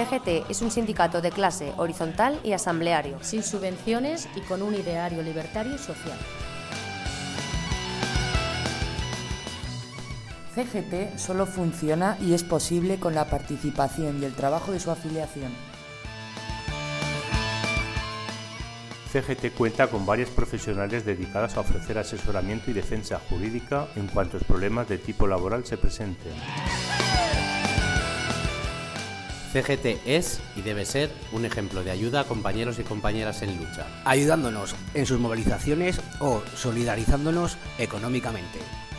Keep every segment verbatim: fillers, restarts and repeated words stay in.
C G T es un sindicato de clase horizontal y asambleario, sin subvenciones y con un ideario libertario y social. C G T solo funciona y es posible con la participación y el trabajo de su afiliación. C G T cuenta con varios profesionales dedicados a ofrecer asesoramiento y defensa jurídica en cuantos problemas de tipo laboral se presenten. C G T es y debe ser un ejemplo de ayuda a compañeros y compañeras en lucha, ayudándonos en sus movilizaciones o solidarizándonos económicamente.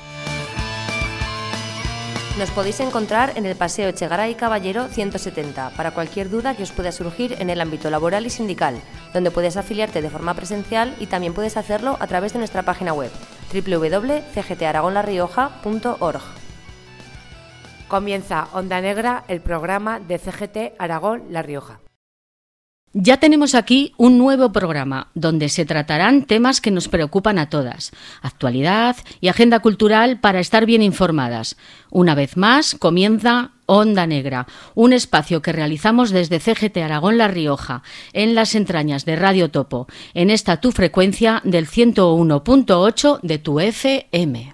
Nos podéis encontrar en el Paseo Echegaray Caballero ciento setenta para cualquier duda que os pueda surgir en el ámbito laboral y sindical, donde puedes afiliarte de forma presencial y también puedes hacerlo a través de nuestra página web doble u doble u doble u punto c g t aragón la rioja punto org. Comienza Onda Negra, el programa de C G T Aragón La Rioja. Ya tenemos aquí un nuevo programa donde se tratarán temas que nos preocupan a todas, actualidad y agenda cultural para estar bien informadas. Una vez más comienza Onda Negra, un espacio que realizamos desde C G T Aragón La Rioja, en las entrañas de Radio Topo, en esta tu frecuencia del ciento uno punto ocho de tu F M.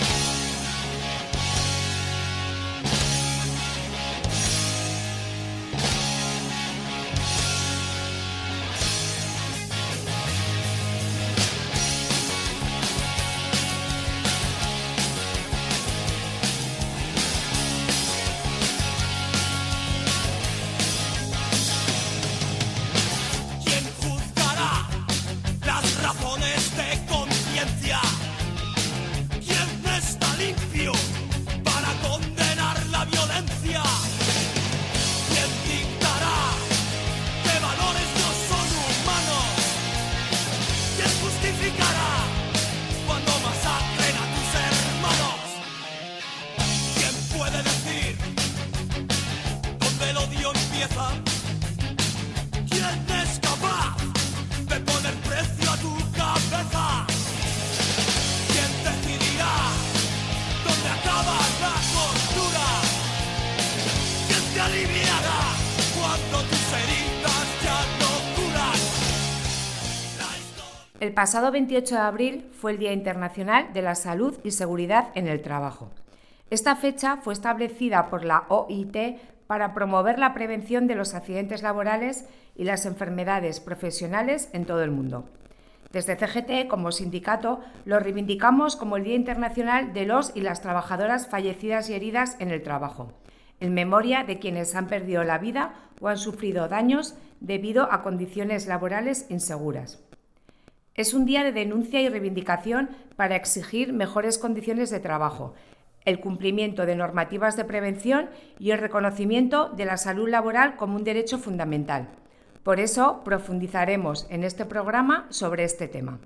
El pasado veintiocho de abril fue el Día Internacional de la Salud y Seguridad en el Trabajo. Esta fecha fue establecida por la O I T para promover la prevención de los accidentes laborales y las enfermedades profesionales en todo el mundo. Desde C G T, como sindicato, lo reivindicamos como el Día Internacional de los y las trabajadoras fallecidas y heridas en el trabajo, en memoria de quienes han perdido la vida o han sufrido daños debido a condiciones laborales inseguras. Es un día de denuncia y reivindicación para exigir mejores condiciones de trabajo, el cumplimiento de normativas de prevención y el reconocimiento de la salud laboral como un derecho fundamental. Por eso profundizaremos en este programa sobre este tema.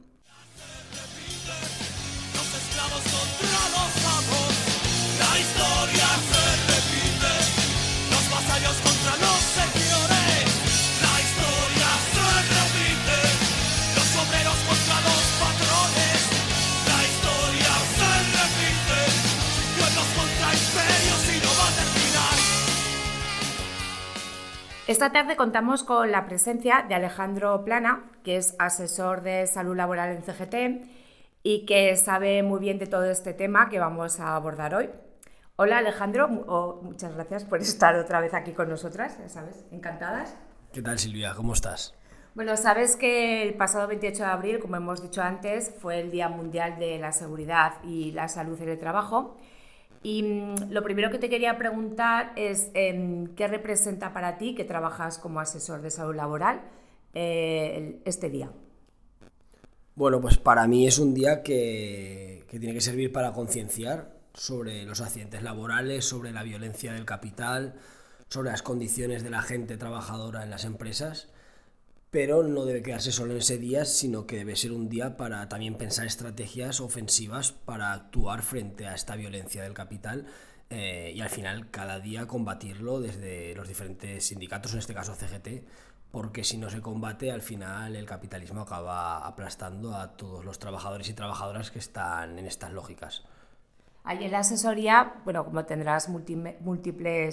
Esta tarde contamos con la presencia de Alejandro Plana, que es asesor de salud laboral en C G T y que sabe muy bien de todo este tema que vamos a abordar hoy. Hola Alejandro, oh, muchas gracias por estar otra vez aquí con nosotras, ya sabes, encantadas. ¿Qué tal, Silvia? ¿Cómo estás? Bueno, sabes que el pasado veintiocho de abril, como hemos dicho antes, fue el Día Mundial de la Seguridad y la Salud en el Trabajo. Y mmm, lo primero que te quería preguntar es eh, ¿qué representa para ti, que trabajas como asesor de salud laboral, eh, este día? Bueno, pues para mí es un día que, que tiene que servir para concienciar sobre los accidentes laborales, sobre la violencia del capital, sobre las condiciones de la gente trabajadora en las empresas, pero no debe quedarse solo en ese día, sino que debe ser un día para también pensar estrategias ofensivas para actuar frente a esta violencia del capital eh, y al final cada día combatirlo desde los diferentes sindicatos, en este caso C G T, porque si no se combate, al final el capitalismo acaba aplastando a todos los trabajadores y trabajadoras que están en estas lógicas. Ahí en la asesoría, bueno, como tendrás múltiples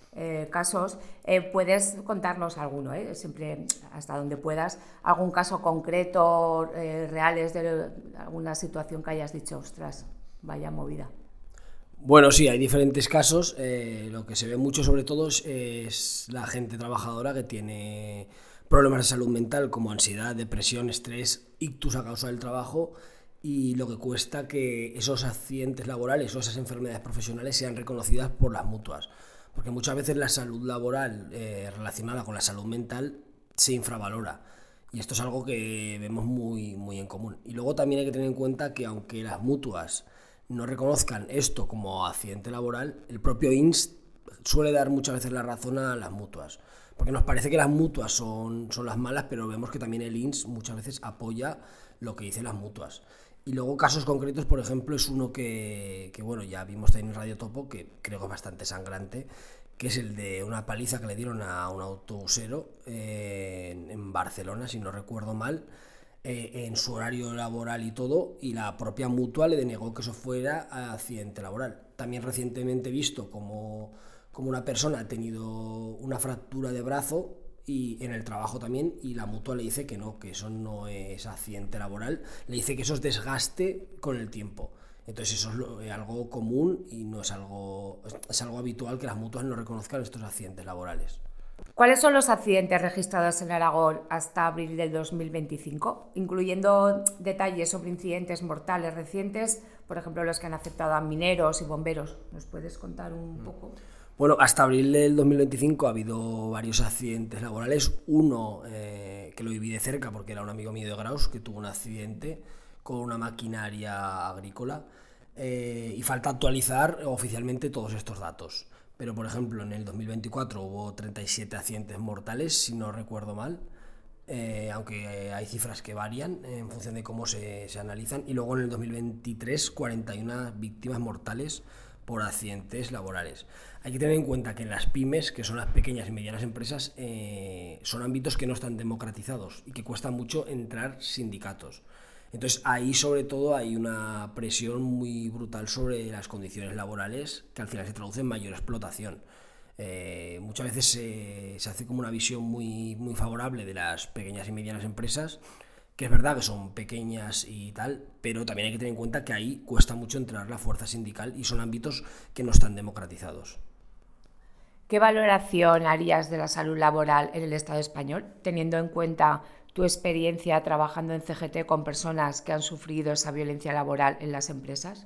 eh, casos. Eh, puedes contarnos alguno, ¿eh? Siempre hasta donde puedas, algún caso concreto, eh, reales de alguna situación que hayas dicho, ostras, vaya movida. Bueno, sí, hay diferentes casos. Eh, lo que se ve mucho sobre todo es, es la gente trabajadora que tiene problemas de salud mental como ansiedad, depresión, estrés, ictus a causa del trabajo, y lo que cuesta que esos accidentes laborales o esas enfermedades profesionales sean reconocidas por las mutuas. Porque muchas veces la salud laboral eh, relacionada con la salud mental se infravalora. Y esto es algo que vemos muy, muy en común. Y luego también hay que tener en cuenta que aunque las mutuas no reconozcan esto como accidente laboral, el propio I N S suele dar muchas veces la razón a las mutuas, porque nos parece que las mutuas son, son las malas, pero vemos que también el I N S muchas veces apoya lo que dicen las mutuas. Y luego casos concretos, por ejemplo, es uno que, que bueno, ya vimos también en Radio Topo, que creo que es bastante sangrante, que es el de una paliza que le dieron a un autobusero eh, en, en Barcelona, si no recuerdo mal, Eh, en su horario laboral y todo, y la propia mutua le denegó que eso fuera accidente laboral. También recientemente he visto como, como una persona ha tenido una fractura de brazo y en el trabajo también, y la mutua le dice que no, que eso no es accidente laboral, le dice que eso es desgaste con el tiempo. Entonces eso es lo, es algo común y no es algo, es algo habitual que las mutuas no reconozcan estos accidentes laborales. ¿Cuáles son los accidentes registrados en Aragón hasta abril del dos mil veinticinco? Incluyendo detalles sobre incidentes mortales recientes, por ejemplo, los que han afectado a mineros y bomberos. ¿Nos puedes contar un poco? Bueno, hasta abril del dos mil veinticinco ha habido varios accidentes laborales. Uno eh, que lo viví de cerca porque era un amigo mío de Graus que tuvo un accidente con una maquinaria agrícola. Eh, y falta actualizar oficialmente todos estos datos. Pero, por ejemplo, en el dos mil veinticuatro hubo treinta y siete accidentes mortales, si no recuerdo mal, eh, aunque hay cifras que varían en función de cómo se, se analizan. Y luego en el dos mil veintitrés, cuarenta y una víctimas mortales por accidentes laborales. Hay que tener en cuenta que las pymes, que son las pequeñas y medianas empresas, eh, son ámbitos que no están democratizados y que cuesta mucho entrar sindicatos. Entonces ahí sobre todo hay una presión muy brutal sobre las condiciones laborales que al final se traduce en mayor explotación. Eh, muchas veces se, se hace como una visión muy, muy favorable de las pequeñas y medianas empresas, que es verdad que son pequeñas y tal, pero también hay que tener en cuenta que ahí cuesta mucho entrar la fuerza sindical y son ámbitos que no están democratizados. ¿Qué valoración harías de la salud laboral en el Estado español, teniendo en cuenta tu experiencia trabajando en C G T con personas que han sufrido esa violencia laboral en las empresas?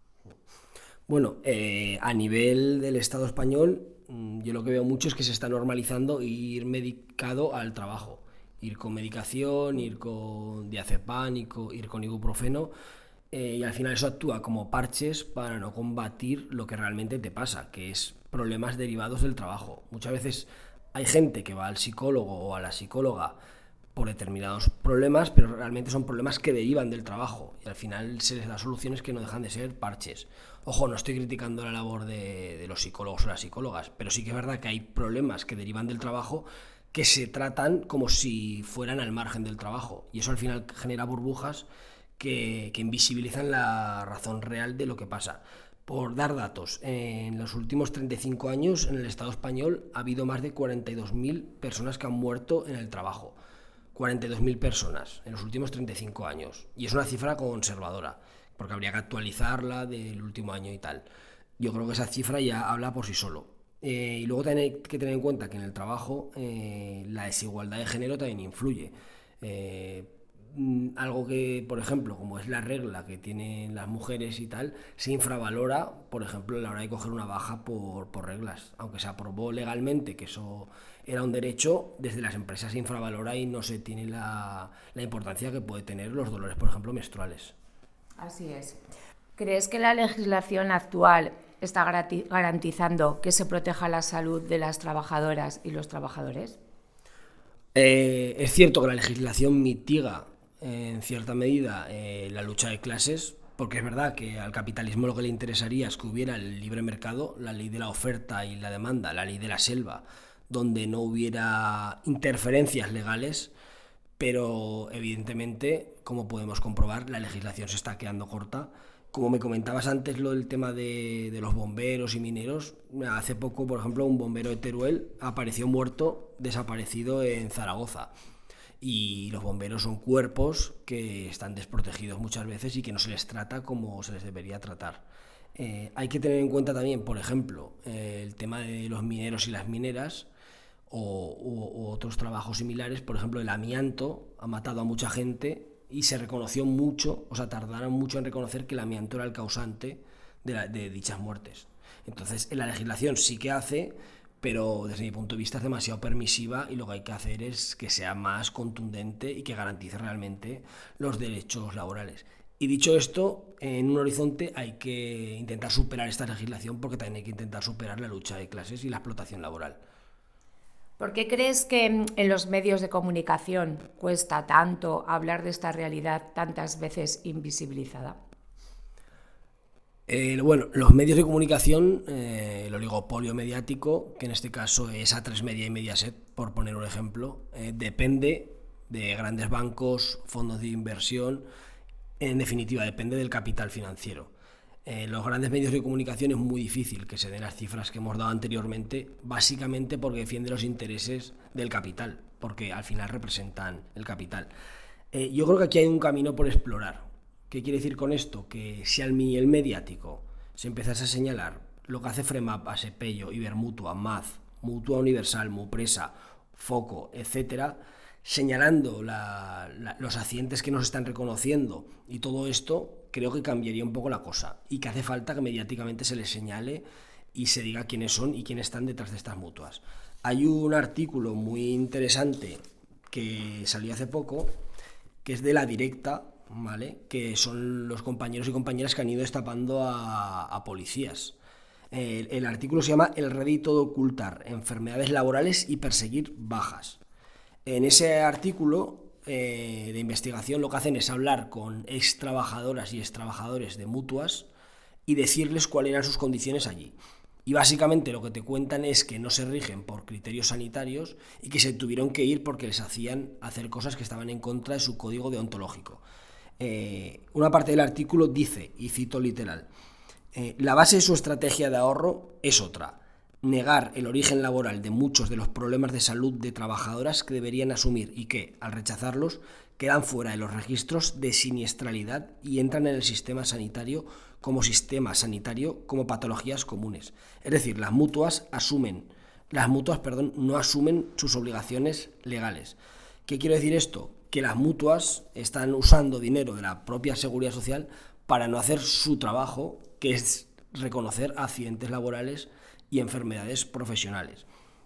Bueno, eh, a nivel del Estado español, yo lo que veo mucho es que se está normalizando ir medicado al trabajo. Ir con medicación, ir con diazepam, ir con ibuprofeno, eh, y al final eso actúa como parches para no combatir lo que realmente te pasa, que es problemas derivados del trabajo. Muchas veces hay gente que va al psicólogo o a la psicóloga por determinados problemas, pero realmente son problemas que derivan del trabajo y al final se les da soluciones que no dejan de ser parches. Ojo, no estoy criticando la labor de, de los psicólogos o las psicólogas, pero sí que es verdad que hay problemas que derivan del trabajo que se tratan como si fueran al margen del trabajo, y eso al final genera burbujas que, que invisibilizan la razón real de lo que pasa. Por dar datos, en los últimos treinta y cinco años en el Estado español ha habido más de cuarenta y dos mil personas que han muerto en el trabajo. cuarenta y dos mil personas en los últimos treinta y cinco años, y es una cifra conservadora porque habría que actualizarla del último año y tal. Yo creo que esa cifra ya habla por sí solo. Eh, y luego también hay que tener en cuenta que en el trabajo eh, la desigualdad de género también influye. Eh, algo que, por ejemplo, como es la regla que tienen las mujeres y tal, se infravalora, por ejemplo, a la hora de coger una baja por, por reglas. Aunque se aprobó legalmente que eso era un derecho, desde las empresas se infravalora y no se tiene la, la importancia que puede tener los dolores, por ejemplo, menstruales. Así es. ¿Crees que la legislación actual está garantizando que se proteja la salud de las trabajadoras y los trabajadores? Eh, es cierto que la legislación mitiga en cierta medida eh, la lucha de clases, porque es verdad que al capitalismo lo que le interesaría es que hubiera el libre mercado, la ley de la oferta y la demanda, la ley de la selva, donde no hubiera interferencias legales, pero evidentemente, como podemos comprobar, la legislación se está quedando corta Como me comentabas antes, lo del tema de, de los bomberos y mineros, hace poco, por ejemplo, un bombero de Teruel apareció muerto, desaparecido en Zaragoza. Y los bomberos son cuerpos que están desprotegidos muchas veces y que no se les trata como se les debería tratar. Eh, hay que tener en cuenta también, por ejemplo, eh, el tema de los mineros y las mineras o, o, o otros trabajos similares. Por ejemplo, el amianto ha matado a mucha gente y se reconoció mucho, o sea, tardaron mucho en reconocer que el amianto era el causante de, la, de dichas muertes. Entonces, en la legislación sí que hace, pero desde mi punto de vista es demasiado permisiva y lo que hay que hacer es que sea más contundente y que garantice realmente los derechos laborales. Y dicho esto, en un horizonte hay que intentar superar esta legislación porque también hay que intentar superar la lucha de clases y la explotación laboral. ¿Por qué crees que en los medios de comunicación cuesta tanto hablar de esta realidad tantas veces invisibilizada? Eh, bueno, los medios de comunicación, eh, el oligopolio mediático, que en este caso es A tres Media y Mediaset, por poner un ejemplo, eh, depende de grandes bancos, fondos de inversión, en definitiva, depende del capital financiero. Eh, los grandes medios de comunicación es muy difícil que se den las cifras que hemos dado anteriormente, básicamente porque defienden los intereses del capital, porque al final representan el capital. Eh, yo creo que aquí hay un camino por explorar. ¿Qué quiere decir con esto? Que si al nivel mediático se empezase a señalar lo que hace Fremap, Asepello, Ibermutua, Maz, Mutua Universal, Mupresa, Foco, etcétera, señalando la, la, los accidentes que nos están reconociendo y todo esto, creo que cambiaría un poco la cosa y que hace falta que mediáticamente se les señale y se diga quiénes son y quiénes están detrás de estas mutuas. Hay un artículo muy interesante que salió hace poco, que es de La Directa, ¿vale? Que son los compañeros y compañeras que han ido destapando a, a policías. El, el artículo se llama El rédito de ocultar enfermedades laborales y perseguir bajas. En ese artículo eh, de investigación lo que hacen es hablar con ex trabajadoras y ex trabajadores de mutuas y decirles cuáles eran sus condiciones allí. Y básicamente lo que te cuentan es que no se rigen por criterios sanitarios y que se tuvieron que ir porque les hacían hacer cosas que estaban en contra de su código deontológico. Eh, una parte del artículo dice, y cito literal, eh, la base de su estrategia de ahorro es otra. Negar el origen laboral de muchos de los problemas de salud de trabajadoras que deberían asumir y que, al rechazarlos, quedan fuera de los registros de siniestralidad y entran en el sistema sanitario como sistema sanitario como patologías comunes. Es decir, las mutuas asumen, las mutuas, perdón, no asumen sus obligaciones legales. ¿Qué quiero decir esto? Que las mutuas están usando dinero de la propia seguridad social para no hacer su trabajo, que es reconocer accidentes laborales y enfermedades profesionales.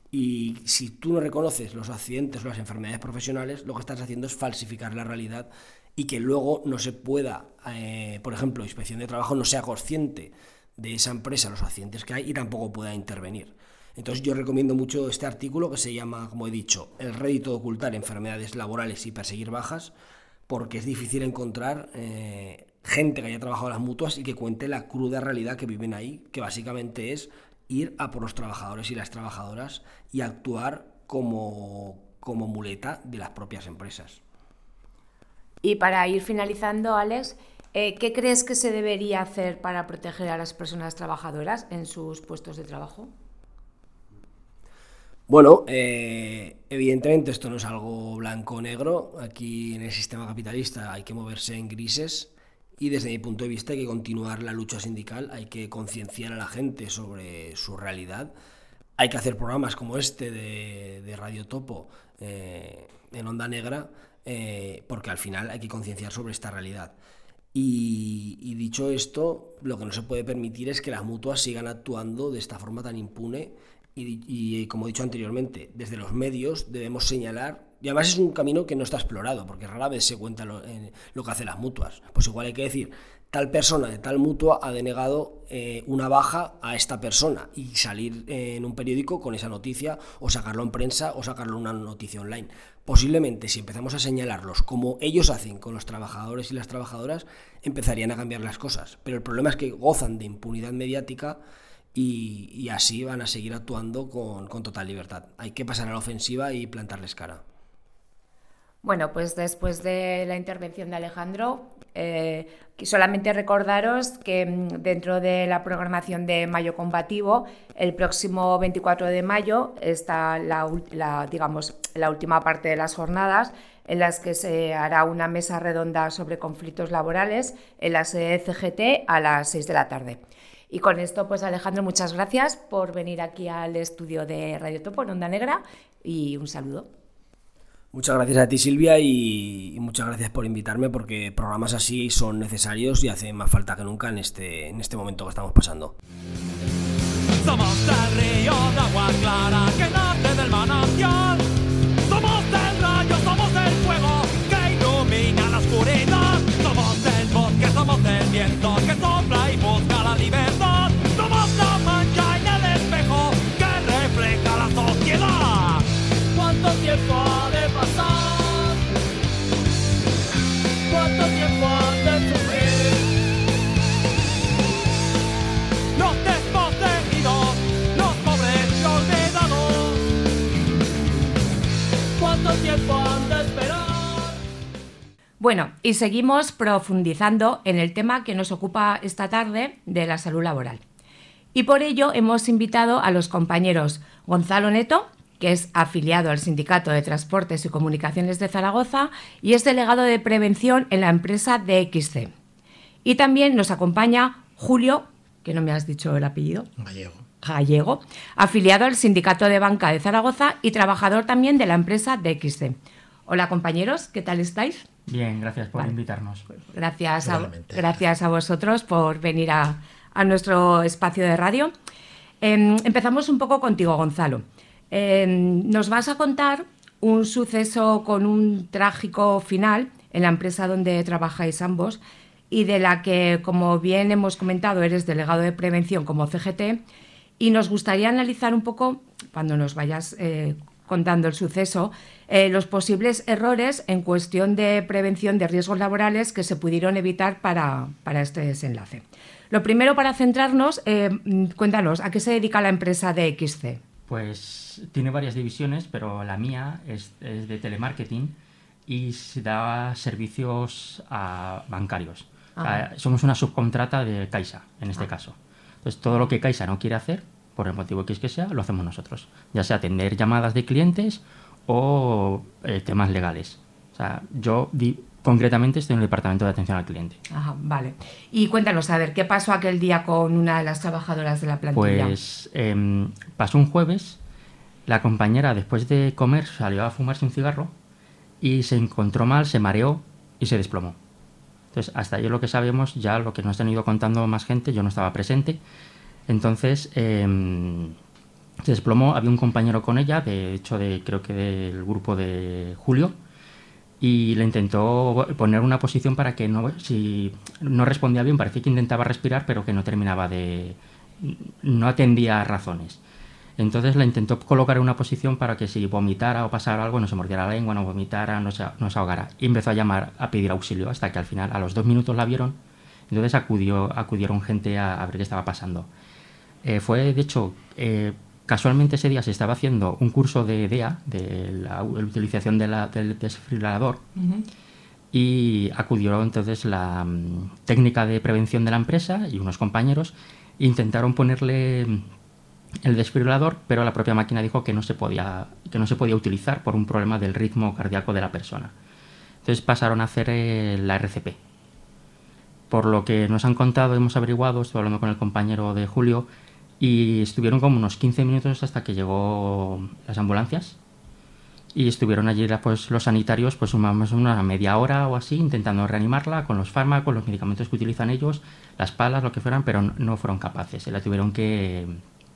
Y si tú no reconoces los accidentes o las enfermedades profesionales, lo que estás haciendo es falsificar la realidad y que luego no se pueda, eh, por ejemplo, Inspección de Trabajo no sea consciente de esa empresa, los accidentes que hay y tampoco pueda intervenir. Entonces yo recomiendo mucho este artículo que se llama, como he dicho, El rédito de ocultar enfermedades laborales y perseguir bajas, porque es difícil encontrar eh, gente que haya trabajado en las mutuas y que cuente la cruda realidad que viven ahí, que básicamente es ir a por los trabajadores y las trabajadoras y actuar como, como muleta de las propias empresas. Y para ir finalizando, Alex, eh, ¿qué crees que se debería hacer para proteger a las personas trabajadoras en sus puestos de trabajo? Bueno, eh, evidentemente esto no es algo blanco o negro. Aquí en el sistema capitalista hay que moverse en grises. Y desde mi punto de vista hay que continuar la lucha sindical, hay que concienciar a la gente sobre su realidad, hay que hacer programas como este de, de Radio Topo eh, en Onda Negra, eh, porque al final hay que concienciar sobre esta realidad. Y, y dicho esto, lo que no se puede permitir es que las mutuas sigan actuando de esta forma tan impune y, y como he dicho anteriormente, desde los medios debemos señalar. Y además es un camino que no está explorado, porque rara vez se cuenta lo, eh, lo que hacen las mutuas. Pues igual hay que decir, tal persona de tal mutua ha denegado eh, una baja a esta persona y salir eh, en un periódico con esa noticia o sacarlo en prensa o sacarlo en una noticia online. Posiblemente si empezamos a señalarlos como ellos hacen con los trabajadores y las trabajadoras, empezarían a cambiar las cosas. Pero el problema es que gozan de impunidad mediática y, y así van a seguir actuando con, con total libertad. Hay que pasar a la ofensiva y plantarles cara. Bueno, pues después de la intervención de Alejandro, eh, solamente recordaros que dentro de la programación de Mayo Combativo, el próximo veinticuatro de mayo está la, la, digamos, la última parte de las jornadas, en las que se hará una mesa redonda sobre conflictos laborales en la sede de C G T a las seis de la tarde. Y con esto, pues Alejandro, muchas gracias por venir aquí al estudio de Radio Topo en Onda Negra y un saludo. Muchas gracias a ti, Silvia, y, y muchas gracias por invitarme, porque programas así son necesarios y hacen más falta que nunca en este, en este momento que estamos pasando. Somos del río de agua clara que nace del manantial. Somos del rayo, somos del fuego que ilumina la oscuridad. Somos del bosque, somos del viento que sopla y busca la libertad. Somos la mancha en el espejo que refleja la sociedad. ¿Cuánto tiempo ha de pasar? ¿Cuánto tiempo ha de sufrir? Los desposeídos, los pobres y olvidados. ¿Cuánto tiempo han de esperar? Bueno, y seguimos profundizando en el tema que nos ocupa esta tarde de la salud laboral. Y por ello hemos invitado a los compañeros Gonzalo Neto, que es afiliado al Sindicato de Transportes y Comunicaciones de Zaragoza y es delegado de prevención en la empresa D X C. Y también nos acompaña Julio, que no me has dicho el apellido. Gallego. Gallego, afiliado al Sindicato de Banca de Zaragoza y trabajador también de la empresa D X C. Hola compañeros, ¿qué tal estáis? Bien, gracias por vale. invitarnos. Gracias a, gracias a vosotros por venir a, a nuestro espacio de radio. Eh, empezamos un poco contigo, Gonzalo. Eh, nos vas a contar un suceso con un trágico final en la empresa donde trabajáis ambos y de la que, como bien hemos comentado, eres delegado de prevención como C G T, y nos gustaría analizar un poco, cuando nos vayas eh, contando el suceso, eh, los posibles errores en cuestión de prevención de riesgos laborales que se pudieron evitar para, para este desenlace. Lo primero, para centrarnos, eh, cuéntanos, ¿a qué se dedica la empresa D X C? Pues tiene varias divisiones, pero la mía es, es de telemarketing y se da servicios a bancarios. O sea, somos una subcontrata de Caixa, en este ah. caso. Entonces, todo lo que Caixa no quiere hacer, por el motivo que es que sea, lo hacemos nosotros. Ya sea atender llamadas de clientes o eh, temas legales. O sea, yo di, concretamente estoy en el departamento de atención al cliente. Ajá, vale. Y cuéntanos, a ver, ¿qué pasó aquel día con una de las trabajadoras de la plantilla? Pues eh, pasó un jueves, la compañera después de comer salió a fumarse un cigarro y se encontró mal, se mareó y se desplomó. Entonces, hasta ahí lo que sabemos, ya lo que nos han ido contando más gente, yo no estaba presente. Entonces, eh, se desplomó, había un compañero con ella, de hecho, de, creo que del grupo de Julio, y le intentó poner una posición para que no, si no respondía bien, parecía que intentaba respirar, pero que no terminaba de... no atendía a razones. Entonces la intentó colocar en una posición para que si vomitara o pasara algo, no se mordiera la lengua, no vomitara, no se, no se ahogara. Y empezó a llamar, a pedir auxilio, hasta que al final, a los dos minutos la vieron, entonces acudió, acudieron gente a, a ver qué estaba pasando. Eh, fue, de hecho... Eh, Casualmente ese día se estaba haciendo un curso de D E A, de la, la utilización de la, del desfibrilador, uh-huh. y acudió entonces la um, técnica de prevención de la empresa y unos compañeros intentaron ponerle el desfibrilador, pero la propia máquina dijo que no se podía, que no se podía utilizar por un problema del ritmo cardíaco de la persona. Entonces pasaron a hacer eh, la R C P. Por lo que nos han contado, hemos averiguado, estoy hablando con el compañero de Julio, y estuvieron como unos quince minutos hasta que llegó las ambulancias y estuvieron allí pues, los sanitarios pues más o menos una media hora o así intentando reanimarla con los fármacos, los medicamentos que utilizan ellos, las palas, lo que fueran, pero no fueron capaces, se la tuvieron que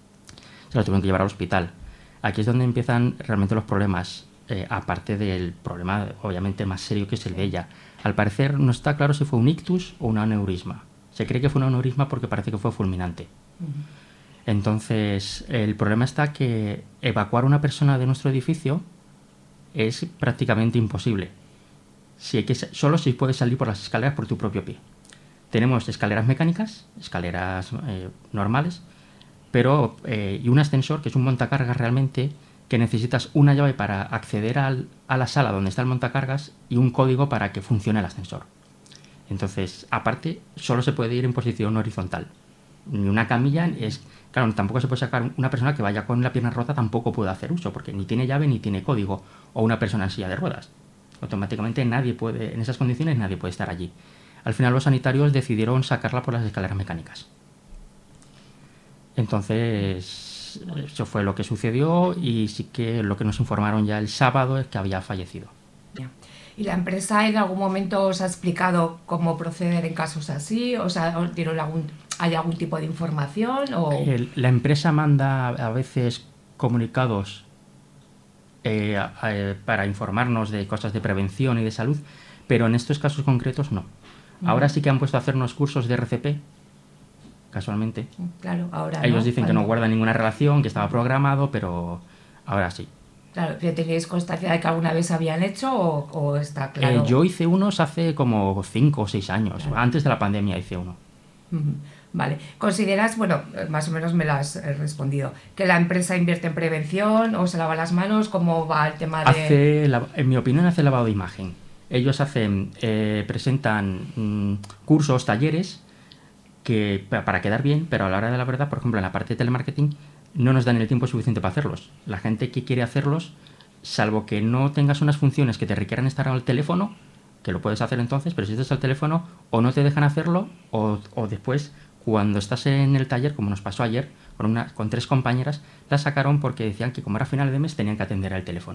se la tuvieron que llevar al hospital. Aquí es donde empiezan realmente los problemas, eh, aparte del problema obviamente más serio que es el de ella. Al parecer no está claro si fue un ictus o un aneurisma. Se cree que fue un aneurisma porque parece que fue fulminante. Uh-huh. Entonces, el problema está que evacuar a una persona de nuestro edificio es prácticamente imposible. Si hay que, solo si puedes salir por las escaleras por tu propio pie. Tenemos escaleras mecánicas, escaleras eh, normales, pero eh, y un ascensor, que es un montacargas realmente, que necesitas una llave para acceder al, a la sala donde está el montacargas y un código para que funcione el ascensor. Entonces, aparte, solo se puede ir en posición horizontal. Ni una camilla es... Claro, tampoco se puede sacar una persona que vaya con la pierna rota, tampoco puede hacer uso, porque ni tiene llave ni tiene código, o una persona en silla de ruedas. Automáticamente nadie puede, en esas condiciones nadie puede estar allí. Al final los sanitarios decidieron sacarla por las escaleras mecánicas. Entonces, eso fue lo que sucedió y sí que lo que nos informaron ya el sábado es que había fallecido. ¿Y la empresa en algún momento os ha explicado cómo proceder en casos así? O sea, ¿os dieron algún, ¿hay algún tipo de información? O... El, la empresa manda a veces comunicados eh, a, a, para informarnos de cosas de prevención y de salud, pero en estos casos concretos no. Ahora sí que han puesto a hacernos cursos de R C P, casualmente. Claro, ahora Ellos no, dicen que no guardan ninguna relación, que estaba programado, pero ahora sí. Claro, ¿tenéis constancia de que alguna vez habían hecho o, o está claro? Eh, yo hice unos hace como cinco o seis años, claro. Antes de la pandemia hice uno. Uh-huh. Vale, ¿consideras, bueno, más o menos me lo has respondido, que la empresa invierte en prevención o se lava las manos? ¿Cómo va el tema de...? Hace, en mi opinión, hace lavado de imagen. Ellos hacen, eh, presentan mmm, cursos, talleres, que para quedar bien, pero a la hora de la verdad, por ejemplo, en la parte de telemarketing, no nos dan el tiempo suficiente para hacerlos. La gente que quiere hacerlos, salvo que no tengas unas funciones que te requieran estar al teléfono, que lo puedes hacer entonces, pero si estás al teléfono, o no te dejan hacerlo, o, o después, cuando estás en el taller, como nos pasó ayer, con, una, con tres compañeras, las sacaron porque decían que como era final de mes tenían que atender al teléfono.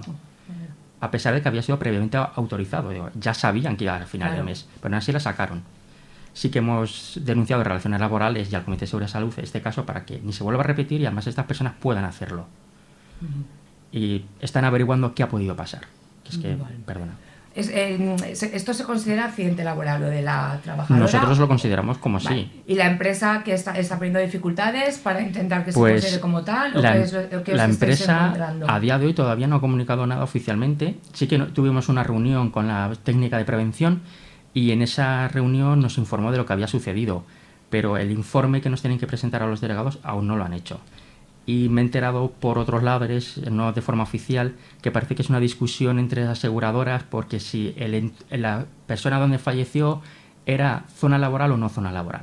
A pesar de que había sido previamente autorizado. Digo, ya sabían que iba al final claro. de mes, pero aún así la sacaron. Sí que hemos denunciado relaciones laborales y al Comité de Seguridad y Salud este caso para que ni se vuelva a repetir y además estas personas puedan hacerlo. Uh-huh. Y están averiguando qué ha podido pasar. Es que, vale. perdona. Es, eh, ¿Esto se considera accidente laboral, lo de la trabajadora? Nosotros lo consideramos como vale. sí. ¿Y la empresa que está, está poniendo dificultades para intentar que pues se considere como tal? ¿O la, qué es lo, qué la os empresa a día de hoy todavía no ha comunicado nada oficialmente. Sí que no, tuvimos una reunión con la técnica de prevención y en esa reunión nos informó de lo que había sucedido, pero el informe que nos tienen que presentar a los delegados aún no lo han hecho. Y me he enterado por otros lados, no de forma oficial, que parece que es una discusión entre las aseguradoras porque si el, la persona donde falleció era zona laboral o no zona laboral.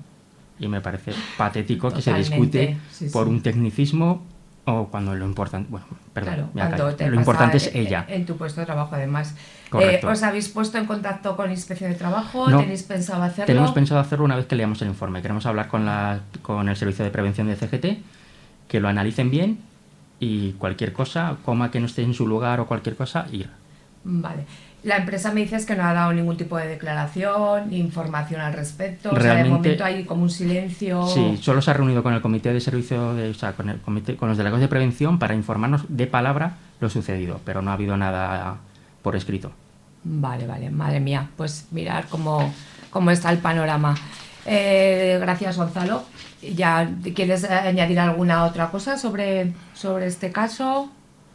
Y me parece patético Totalmente, que se discute sí, por sí. un tecnicismo o cuando lo importante... Bueno, perdón, claro, lo importante es en, ella. En tu puesto de trabajo, además. Correcto. Eh, ¿Os habéis puesto en contacto con Inspección de Trabajo? No, ¿Tenéis pensado hacerlo? Tenemos pensado hacerlo una vez que leamos el informe. Queremos hablar con, la, con el Servicio de Prevención de C G T, que lo analicen bien y cualquier cosa, coma que no esté en su lugar o cualquier cosa, ir. Vale. La empresa me dices que no ha dado ningún tipo de declaración, ni información al respecto. Realmente, o sea, de momento hay como un silencio. Sí, solo se ha reunido con el comité de servicio, de, o sea, con el comité, con los delegados de prevención para informarnos de palabra lo sucedido, pero no ha habido nada por escrito. Vale, vale, madre mía, pues mirar cómo, cómo está el panorama. Eh, gracias, Gonzalo. ¿Ya quieres añadir alguna otra cosa sobre, sobre este caso?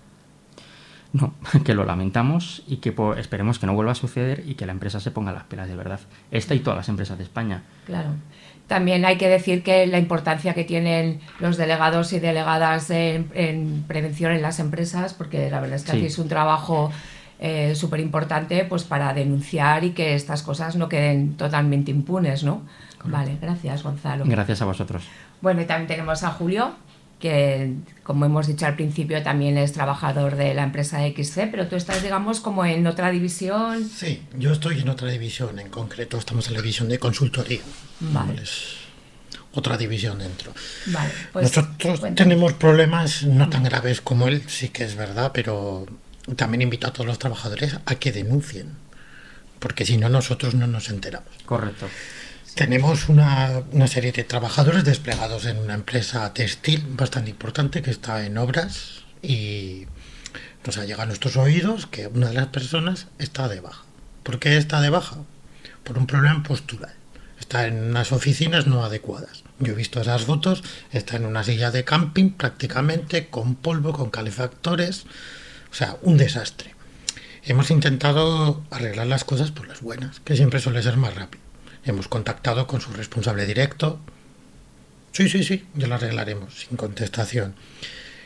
No, que lo lamentamos y que pues, esperemos que no vuelva a suceder y que la empresa se ponga las pilas de verdad. Esta y todas las empresas de España. Claro. También hay que decir que la importancia que tienen los delegados y delegadas en, en prevención en las empresas, porque la verdad es que sí. hacéis un trabajo eh, súper importante pues, para denunciar y que estas cosas no queden totalmente impunes, ¿no? Correcto. Vale, gracias, Gonzalo. Gracias a vosotros. Bueno, y también tenemos a Julio, que como hemos dicho al principio también es trabajador de la empresa X C, pero tú estás, digamos, como en otra división. Sí, yo estoy en otra división, en concreto estamos en la división de consultoría. Vale. Es otra división dentro. Vale, pues, nosotros cuéntame. tenemos problemas no tan graves como él, sí que es verdad, pero también invito a todos los trabajadores a que denuncien, porque si no nosotros no nos enteramos. Correcto. Tenemos una, una serie de trabajadores desplegados en una empresa textil bastante importante que está en obras y nos ha llegado a nuestros oídos que una de las personas está de baja. ¿Por qué está de baja? Por un problema postural. Está en unas oficinas no adecuadas. Yo he visto esas fotos, está en una silla de camping prácticamente, con polvo, con calefactores, o sea, un desastre. Hemos intentado arreglar las cosas por las buenas, que siempre suele ser más rápido. Hemos contactado con su responsable directo. Sí, sí, sí, ya lo arreglaremos, sin contestación.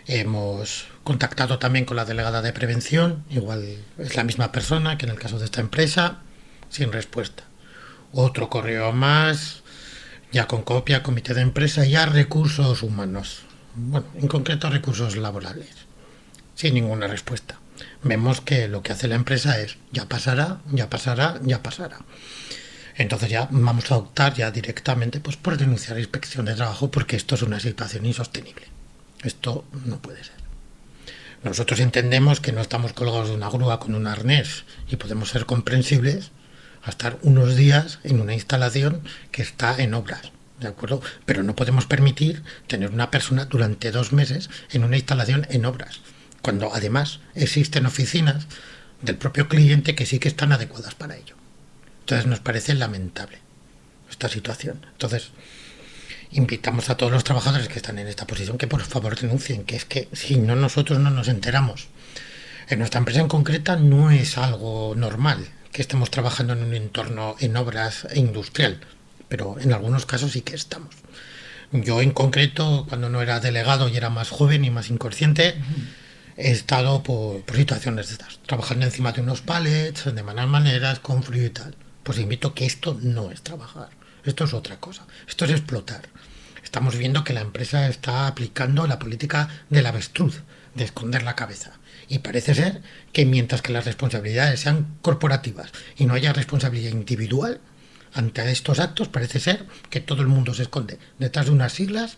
Hemos contactado también con la delegada de prevención, igual es la misma persona que en el caso de esta empresa, sin respuesta. Otro correo más, ya con copia, comité de empresa, ya recursos humanos, bueno, en concreto recursos laborales, sin ninguna respuesta. Vemos que lo que hace la empresa es, ya pasará, ya pasará, ya pasará. Entonces ya vamos a optar ya directamente pues por denunciar a Inspección de Trabajo, porque esto es una situación insostenible. Esto no puede ser. Nosotros entendemos que no estamos colgados de una grúa con un arnés y podemos ser comprensibles a estar unos días en una instalación que está en obras, ¿de acuerdo? Pero no podemos permitir tener una persona durante dos meses en una instalación en obras, cuando además existen oficinas del propio cliente que sí que están adecuadas para ello. Entonces nos parece lamentable esta situación. Entonces invitamos a todos los trabajadores que están en esta posición que por favor denuncien, que es que si no nosotros no nos enteramos. En nuestra empresa en concreta no es algo normal que estemos trabajando en un entorno en obras e industrial, pero en algunos casos sí que estamos. Yo en concreto, cuando no era delegado y era más joven y más inconsciente, he estado por, por situaciones de estas, trabajando encima de unos palets, de malas maneras, con frío y tal. Pues invito que esto no es trabajar, esto es otra cosa, esto es explotar. Estamos viendo que la empresa está aplicando la política del avestruz, de esconder la cabeza. Y parece ser que mientras que las responsabilidades sean corporativas y no haya responsabilidad individual, ante estos actos parece ser que todo el mundo se esconde detrás de unas siglas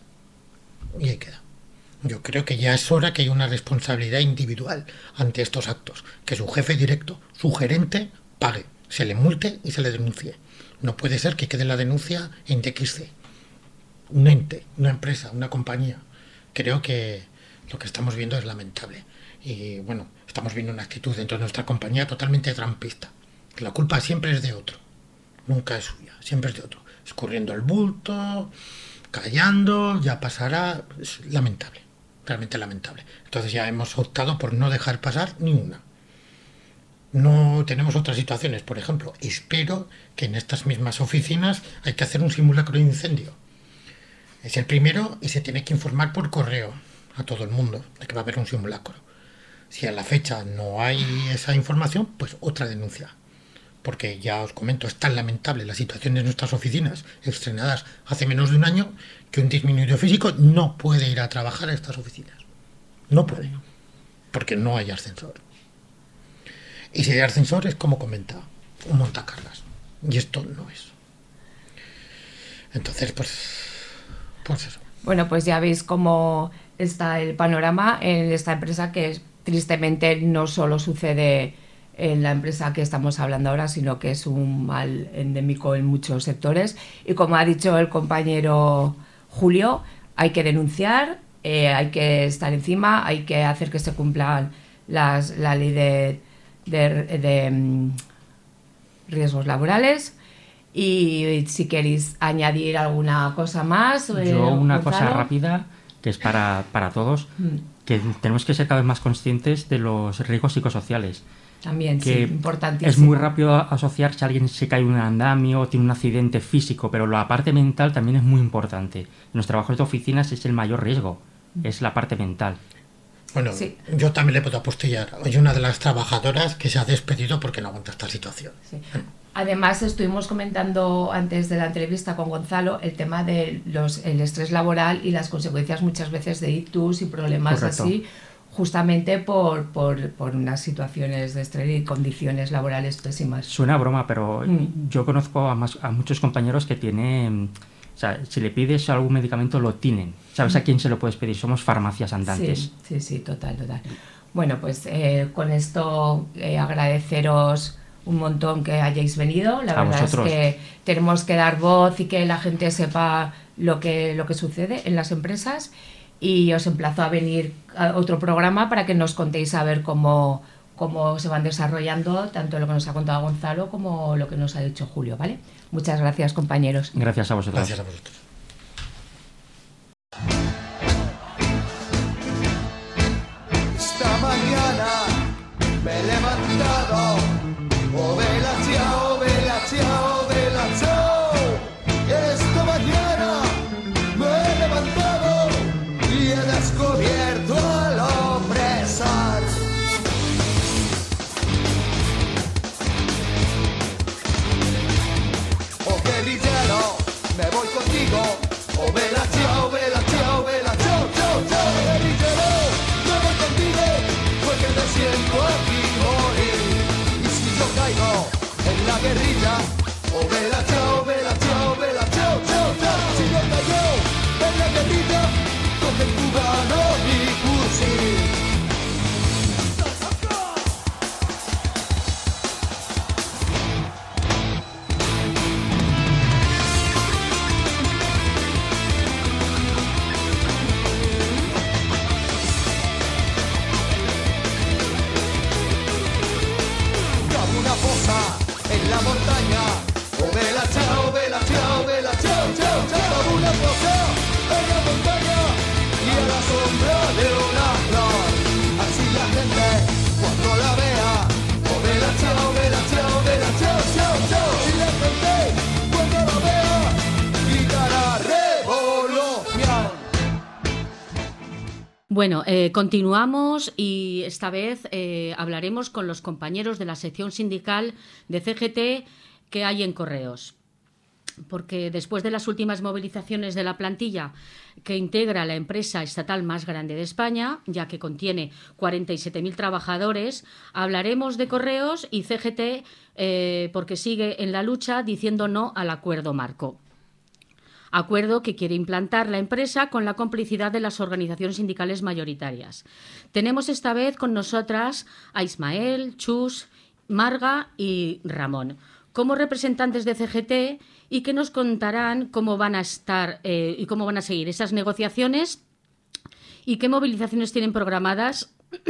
y ahí queda. Yo creo que ya es hora que haya una responsabilidad individual ante estos actos, que su jefe directo, su gerente, pague, se le multe y se le denuncie. No puede ser que quede la denuncia en D X C. Un ente, una empresa, una compañía. Creo que lo que estamos viendo es lamentable. Y bueno, estamos viendo una actitud dentro de nuestra compañía totalmente trampista. La culpa siempre es de otro, nunca es suya, siempre es de otro. Escurriendo el bulto, callando, ya pasará. Es lamentable, realmente lamentable. Entonces ya hemos optado por no dejar pasar ni una. No tenemos otras situaciones, por ejemplo, espero que en estas mismas oficinas hay que hacer un simulacro de incendio. Es el primero y se tiene que informar por correo a todo el mundo de que va a haber un simulacro. Si a la fecha no hay esa información, pues otra denuncia. Porque ya os comento, es tan lamentable la situación de nuestras oficinas, estrenadas hace menos de un año, que un disminuido físico no puede ir a trabajar a estas oficinas. No puede, porque no hay ascensor. Y si hay ascensor es como comentaba, un montacargas. Y esto no es. Entonces, pues... Pues eso. Bueno, pues ya veis cómo está el panorama en esta empresa, que tristemente no solo sucede en la empresa que estamos hablando ahora, sino que es un mal endémico en muchos sectores. Y como ha dicho el compañero Julio, hay que denunciar, eh, hay que estar encima, hay que hacer que se cumplan las, la ley de, de, de, de um, riesgos laborales. Y si queréis añadir alguna cosa más. Yo eh, una Gonzalo. cosa rápida, que es para, para todos, mm. que tenemos que ser cada vez más conscientes de los riesgos psicosociales. También, que sí, importantísimo. Es muy rápido asociar si alguien se cae en un andamio o tiene un accidente físico, pero la parte mental también es muy importante. En los trabajos de oficinas es el mayor riesgo, mm. es la parte mental. Bueno, sí. Yo también le puedo apostillar. Hay una de las trabajadoras que se ha despedido porque no aguanta esta situación. Sí. Además, estuvimos comentando antes de la entrevista con Gonzalo el tema del de estrés laboral y las consecuencias muchas veces de ictus y problemas Correcto. así, justamente por, por, por unas situaciones de estrés y condiciones laborales pésimas. Suena broma, pero mm. yo conozco a, más, a muchos compañeros que tienen... O sea, si le pides algún medicamento, lo tienen. ¿Sabes a quién se lo puedes pedir? Somos farmacias andantes. Sí, sí, sí, total, total. Bueno, pues eh, con esto eh, agradeceros un montón que hayáis venido. La a verdad vosotros. es que tenemos que dar voz y que la gente sepa lo que, lo que sucede en las empresas. Y os emplazo a venir a otro programa para que nos contéis a ver cómo, cómo se van desarrollando tanto lo que nos ha contado Gonzalo como lo que nos ha dicho Julio, ¿vale? Muchas gracias, compañeros. Gracias a vosotros. Gracias a vosotros. Esta mañana me he levantado, oh vela chao, vela chao, vela chao. Esta mañana me he levantado y he descubierto sombra de una flor. Así la gente cuando la vea, o verá chao, verá chao, verá chao, chao, chao. Y la gente cuando la vea, gritará revolución. Bueno, eh, continuamos y esta vez eh, hablaremos con los compañeros de la sección sindical de C G T que hay en Correos. Porque después de las últimas movilizaciones de la plantilla que integra la empresa estatal más grande de España, ya que contiene cuarenta y siete mil trabajadores, hablaremos de Correos y C G T eh, porque sigue en la lucha diciendo no al acuerdo marco. Acuerdo que quiere implantar la empresa con la complicidad de las organizaciones sindicales mayoritarias. Tenemos esta vez con nosotras a Ismael, Chus, Marga y Ramón como representantes de C G T y que nos contarán cómo van a estar eh, y cómo van a seguir esas negociaciones y qué movilizaciones tienen programadas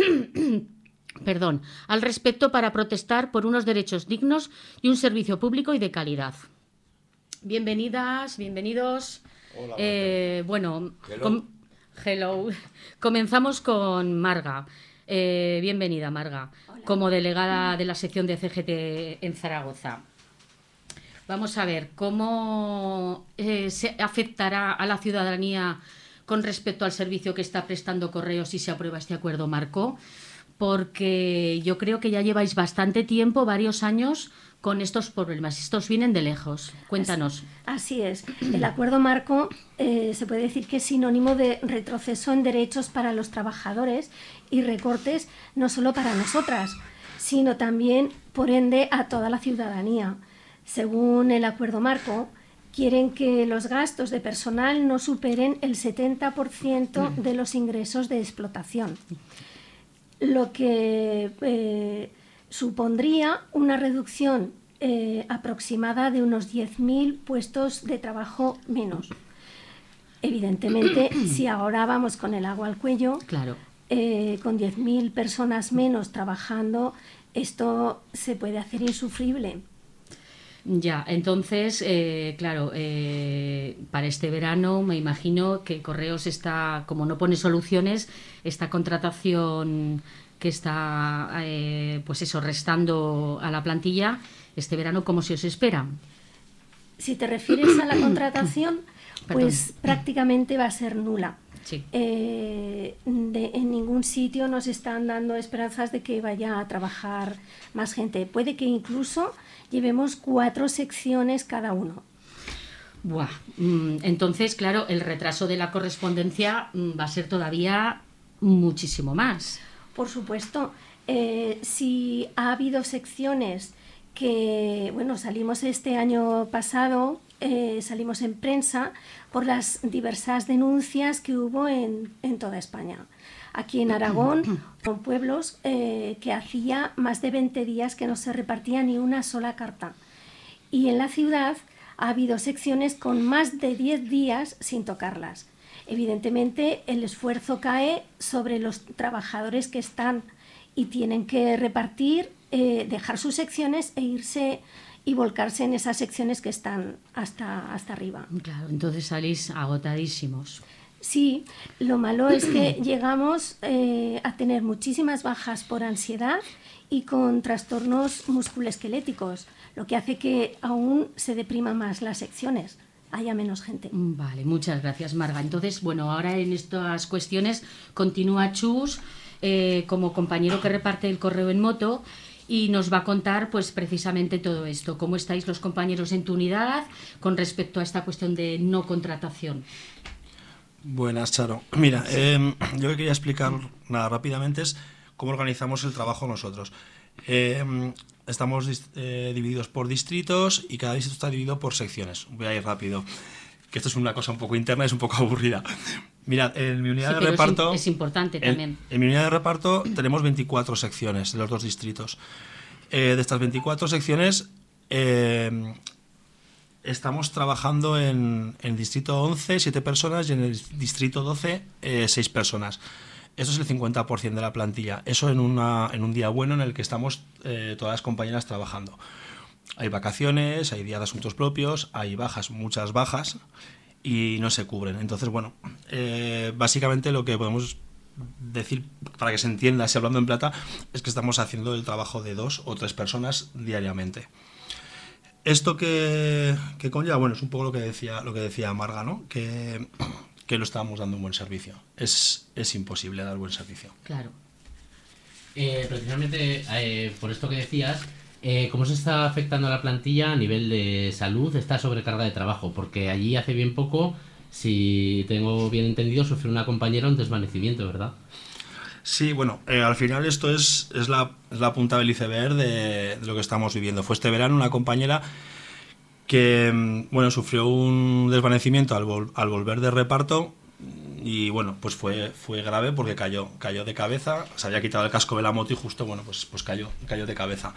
perdón, al respecto para protestar por unos derechos dignos y un servicio público y de calidad. Bienvenidas, bienvenidos. Hola, eh, bueno, hello. Com hello. Comenzamos con Marga. Eh, bienvenida, Marga, Hola. Como delegada de la sección de C G T en Zaragoza. Vamos a ver cómo eh, se afectará a la ciudadanía con respecto al servicio que está prestando Correos si se aprueba este acuerdo marco, porque yo creo que ya lleváis bastante tiempo, varios años, con estos problemas. Estos vienen de lejos. Cuéntanos. Así, así es. El acuerdo marco eh, se puede decir que es sinónimo de retroceso en derechos para los trabajadores y recortes no solo para nosotras, sino también, por ende, a toda la ciudadanía. Según el acuerdo marco, quieren que los gastos de personal no superen el setenta por ciento de los ingresos de explotación, lo que eh, supondría una reducción eh, aproximada de unos diez mil puestos de trabajo menos. Evidentemente, si ahora vamos con el agua al cuello, claro. eh, con diez mil personas menos trabajando, esto se puede hacer insufrible. Ya, entonces, eh, claro, eh, para este verano me imagino que Correos está, como no pone soluciones, esta contratación que está, eh, pues eso, restando a la plantilla, este verano, ¿cómo se os espera? Si te refieres a la contratación, pues prácticamente va a ser nula. Sí. Eh, de, en ningún sitio nos están dando esperanzas de que vaya a trabajar más gente. Puede que incluso llevemos cuatro secciones cada uno. Buah. Entonces, claro, el retraso de la correspondencia va a ser todavía muchísimo más. Por supuesto. Eh, si ha habido secciones que, bueno, salimos este año pasado, eh, salimos en prensa por las diversas denuncias que hubo en, en toda España. Aquí en Aragón, son pueblos eh, que hacía más de veinte días que no se repartía ni una sola carta. Y en la ciudad ha habido secciones con más de diez días sin tocarlas. Evidentemente, el esfuerzo cae sobre los trabajadores que están y tienen que repartir, eh, dejar sus secciones e irse y volcarse en esas secciones que están hasta, hasta arriba. Claro, entonces salís agotadísimos. Sí, lo malo es que llegamos eh, a tener muchísimas bajas por ansiedad y con trastornos musculoesqueléticos, lo que hace que aún se depriman más las secciones, haya menos gente. Vale, muchas gracias, Marga. Entonces, bueno, ahora en estas cuestiones continúa Chus eh, como compañero que reparte el correo en moto y nos va a contar pues precisamente todo esto, cómo estáis los compañeros en tu unidad con respecto a esta cuestión de no contratación. Buenas, Charo. Mira, eh, yo lo que quería explicar nada rápidamente es cómo organizamos el trabajo nosotros. Eh, estamos eh, divididos por distritos y cada distrito está dividido por secciones. Voy a ir rápido, que esto es una cosa un poco interna y es un poco aburrida. Mirad, en mi unidad sí, de pero reparto... Es, es importante también. En, en mi unidad de reparto tenemos veinticuatro secciones de los dos distritos. Eh, de estas veinticuatro secciones... Eh, Estamos trabajando en, en el distrito once, siete personas, y en el distrito doce, eh, seis personas. Eso es el cincuenta por ciento de la plantilla. Eso en, una, en un día bueno en el que estamos eh, todas las compañeras trabajando. Hay vacaciones, hay días de asuntos propios, hay bajas, muchas bajas, y no se cubren. Entonces, bueno, eh, básicamente lo que podemos decir, para que se entienda, si hablando en plata, es que estamos haciendo el trabajo de dos o tres personas diariamente. Esto que, que conlleva, bueno, es un poco lo que decía, lo que decía Marga, ¿no? Que, que no estábamos dando un buen servicio. Es, es imposible dar buen servicio. Claro. Eh, precisamente eh, por esto que decías, eh, ¿cómo se está afectando a la plantilla a nivel de salud esta sobrecarga de trabajo? Porque allí hace bien poco, si tengo bien entendido, sufrió una compañera un desvanecimiento, ¿verdad? Sí, bueno, eh, al final esto es, es, la, es la punta del iceberg de, de lo que estamos viviendo. Fue este verano una compañera que, bueno, sufrió un desvanecimiento al, vol al volver de reparto y, bueno, pues fue, fue grave porque cayó, cayó de cabeza, se había quitado el casco de la moto y justo, bueno, pues, pues cayó, cayó de cabeza.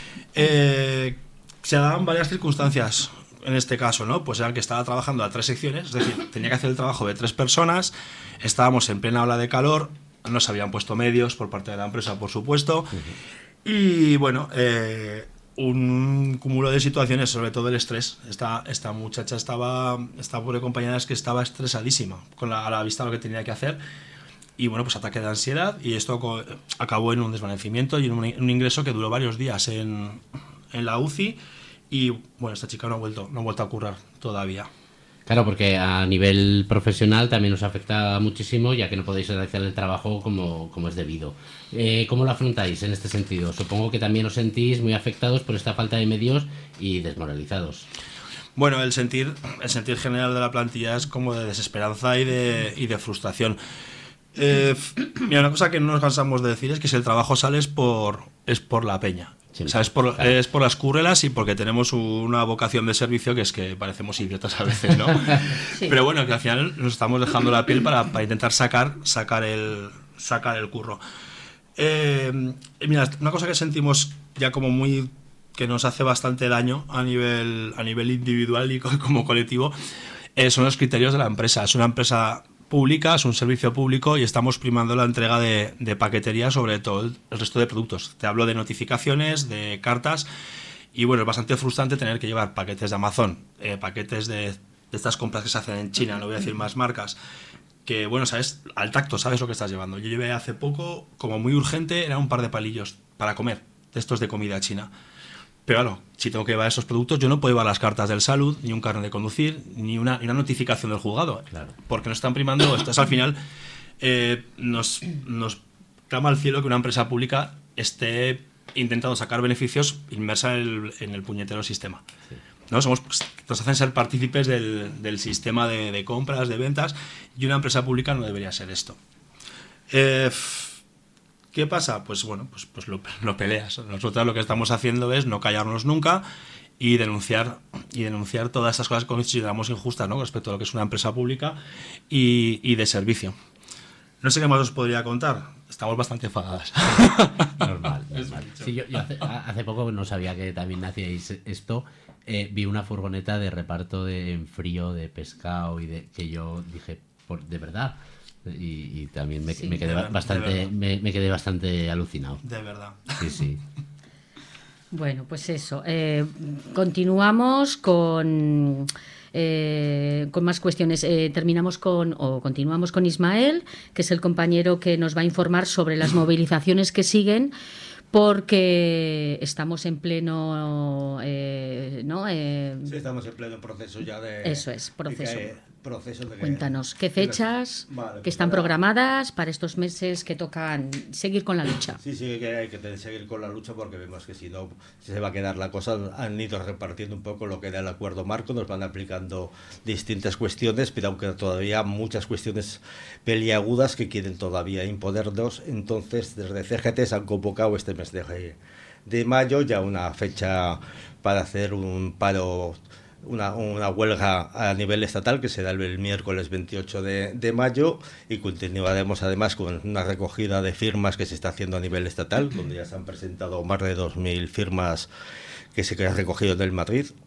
Eh, se daban varias circunstancias en este caso, ¿no? Pues era que estaba trabajando a tres secciones, es decir, tenía que hacer el trabajo de tres personas, estábamos en plena ola de calor, no se habían puesto medios por parte de la empresa, por supuesto, uh-huh. y bueno, eh, un cúmulo de situaciones, sobre todo el estrés. Esta, esta muchacha estaba, esta pobre compañera es que estaba estresadísima con la, a la vista de lo que tenía que hacer, y bueno, pues ataque de ansiedad, y esto acabó en un desvanecimiento y en un, un ingreso que duró varios días en, en la U C I, y bueno, esta chica no ha vuelto, no ha vuelto a currar todavía. Claro, porque a nivel profesional también os afecta muchísimo, ya que no podéis realizar el trabajo como, como es debido. Eh, ¿Cómo lo afrontáis en este sentido? Supongo que también os sentís muy afectados por esta falta de medios y desmoralizados. Bueno, el sentir, el sentir general de la plantilla es como de desesperanza y de, y de frustración. Eh, mira, una cosa que no nos cansamos de decir es que si el trabajo sale es por, es por la peña. Sí, o sea, es por, claro. es por las currelas y porque tenemos una vocación de servicio que es que parecemos idiotas a veces, ¿no? Sí. Pero bueno, que al final nos estamos dejando la piel para, para intentar sacar, sacar, el, sacar el curro. Eh, mira, una cosa que sentimos ya como muy... que nos hace bastante daño a nivel, a nivel individual y como colectivo, eh, son los criterios de la empresa. Es una empresa pública, es un servicio público y estamos primando la entrega de, de paquetería sobre todo el, el resto de productos. Te hablo de notificaciones, de cartas, y bueno, es bastante frustrante tener que llevar paquetes de Amazon, eh, paquetes de, de estas compras que se hacen en China, no voy a decir más marcas, que bueno, sabes, al tacto sabes lo que estás llevando. Yo llevé hace poco, como muy urgente, era un par de palillos para comer, de estos de comida china. Pero claro, si tengo que llevar esos productos, yo no puedo llevar las cartas del salud, ni un carnet de conducir, ni una, ni una notificación del juzgado. Claro. Porque nos están primando, esto es al final, eh, nos, nos clama al cielo que una empresa pública esté intentando sacar beneficios inmersa en el, en el puñetero sistema. Sí. ¿No? Somos, nos hacen ser partícipes del, del sistema de, de compras, de ventas, y una empresa pública no debería ser esto. Eh, ¿Qué pasa? Pues bueno, pues, pues lo, lo peleas. Nosotros lo que estamos haciendo es no callarnos nunca y denunciar y denunciar todas estas cosas que consideramos injustas, ¿no? Respecto a lo que es una empresa pública y, y de servicio. No sé qué más os podría contar. Estamos bastante enfadadas. Normal, normal. Sí, yo, yo hace, hace poco no sabía que también hacíais esto. Eh, vi una furgoneta de reparto de en frío de pescado y de que yo dije, por, de verdad. Y, y también me, sí, me quedé de, bastante de me, me quedé bastante alucinado. De verdad. Sí, sí. Bueno, pues eso. Eh, continuamos con eh, con más cuestiones. Eh, terminamos con o continuamos con Ismael, que es el compañero que nos va a informar sobre las movilizaciones que siguen. Porque estamos en pleno, eh, ¿no? Eh, sí, estamos en pleno proceso ya de... Eso es, proceso. De que, proceso de que, Cuéntanos, ¿qué fechas vale, que están programadas para estos meses que tocan seguir con la lucha? Sí, sí, que hay que seguir con la lucha porque vemos que si no se va a quedar la cosa. Han ido repartiendo un poco lo que da el acuerdo marco, nos van aplicando distintas cuestiones, pero aunque todavía muchas cuestiones peliagudas que quieren todavía imponernos. Entonces, desde C G T se han convocado este mes de, de mayo ya una fecha para hacer un paro, una, una huelga a nivel estatal que será el, el miércoles veintiocho de, de mayo, y continuaremos además con una recogida de firmas que se está haciendo a nivel estatal, donde ya se han presentado más de dos mil firmas que se han recogido en el Madrid.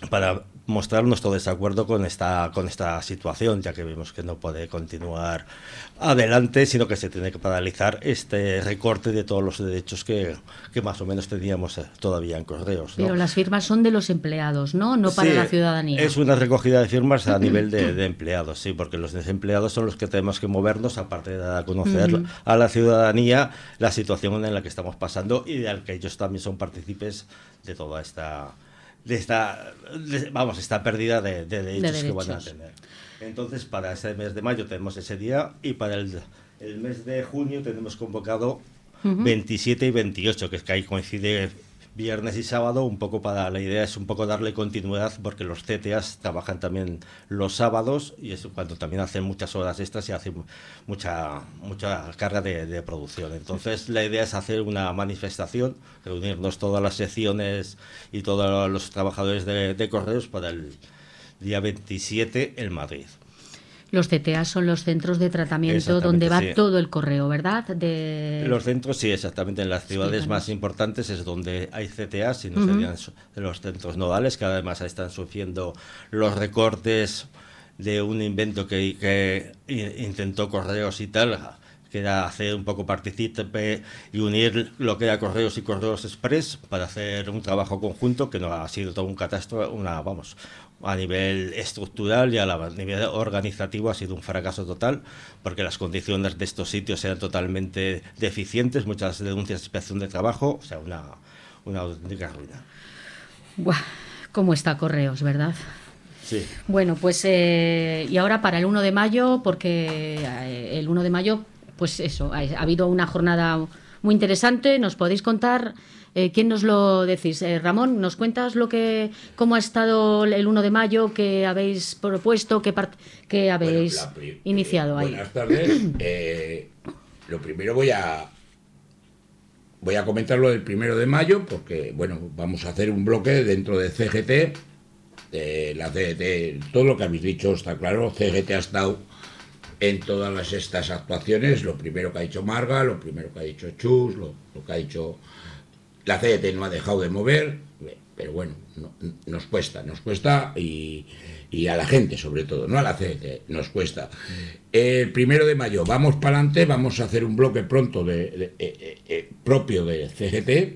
para mostrar nuestro desacuerdo con esta con esta situación, ya que vemos que no puede continuar adelante, sino que se tiene que paralizar este recorte de todos los derechos que, que más o menos teníamos todavía en Correos, ¿no? Pero las firmas son de los empleados, ¿no? No para sí, la ciudadanía. Es una recogida de firmas a nivel de, de empleados, sí, porque los desempleados son los que tenemos que movernos, aparte de dar a conocer uh-huh. a la ciudadanía la situación en la que estamos pasando y de la que ellos también son partícipes de toda esta... de esta de, vamos esta pérdida de, de, derechos de derechos que van a tener. Entonces, para ese mes de mayo tenemos ese día y para el, el mes de junio tenemos convocado uh-huh. veintisiete y veintiocho, que es que ahí coincide viernes y sábado, un poco para la idea es un poco darle continuidad, porque los C T As trabajan también los sábados y es cuando también hacen muchas horas extras y hacen mucha mucha carga de, de producción. Entonces la idea es hacer una manifestación, reunirnos todas las secciones y todos los trabajadores de, de Correos para el día veintisiete en Madrid. Los C T A son los centros de tratamiento donde va sí. todo el correo, ¿verdad? De... Los centros, sí, exactamente. En las ciudades más importantes es donde hay C T As y no uh-huh. serían los centros nodales, que además están sufriendo los recortes de un invento que, que intentó Correos y tal, que era hacer un poco partícipe y unir lo que era Correos y Correos Express para hacer un trabajo conjunto que no ha sido todo un catástrofe, una, vamos, a nivel estructural y a, la, a nivel organizativo ha sido un fracaso total, porque las condiciones de estos sitios eran totalmente deficientes, muchas denuncias de inspección de trabajo, o sea, una, una auténtica ruina. Buah, ¿cómo está Correos, verdad? Sí. Bueno, pues eh, y ahora para el uno de mayo, porque eh, el uno de mayo, pues eso, ha, ha habido una jornada muy interesante. ¿Nos podéis contar eh, quién nos lo decís? Eh, Ramón, ¿nos cuentas lo que cómo ha estado el uno de mayo, qué habéis propuesto, qué, part, qué habéis bueno, pri- iniciado eh, ahí? Buenas tardes. Eh, lo primero voy a voy a comentar lo del primero de mayo, porque bueno, vamos a hacer un bloque dentro de C G T. De la C G T, todo lo que habéis dicho está claro. C G T ha estado en todas las, estas actuaciones, lo primero que ha dicho Marga, lo primero que ha dicho Chus, lo, lo que ha dicho... La C G T no ha dejado de mover, pero bueno, no, nos cuesta, nos cuesta y, y a la gente sobre todo, no a la C G T, nos cuesta. El primero de mayo vamos para adelante, vamos a hacer un bloque pronto de, de, de, de, de, propio de C G T,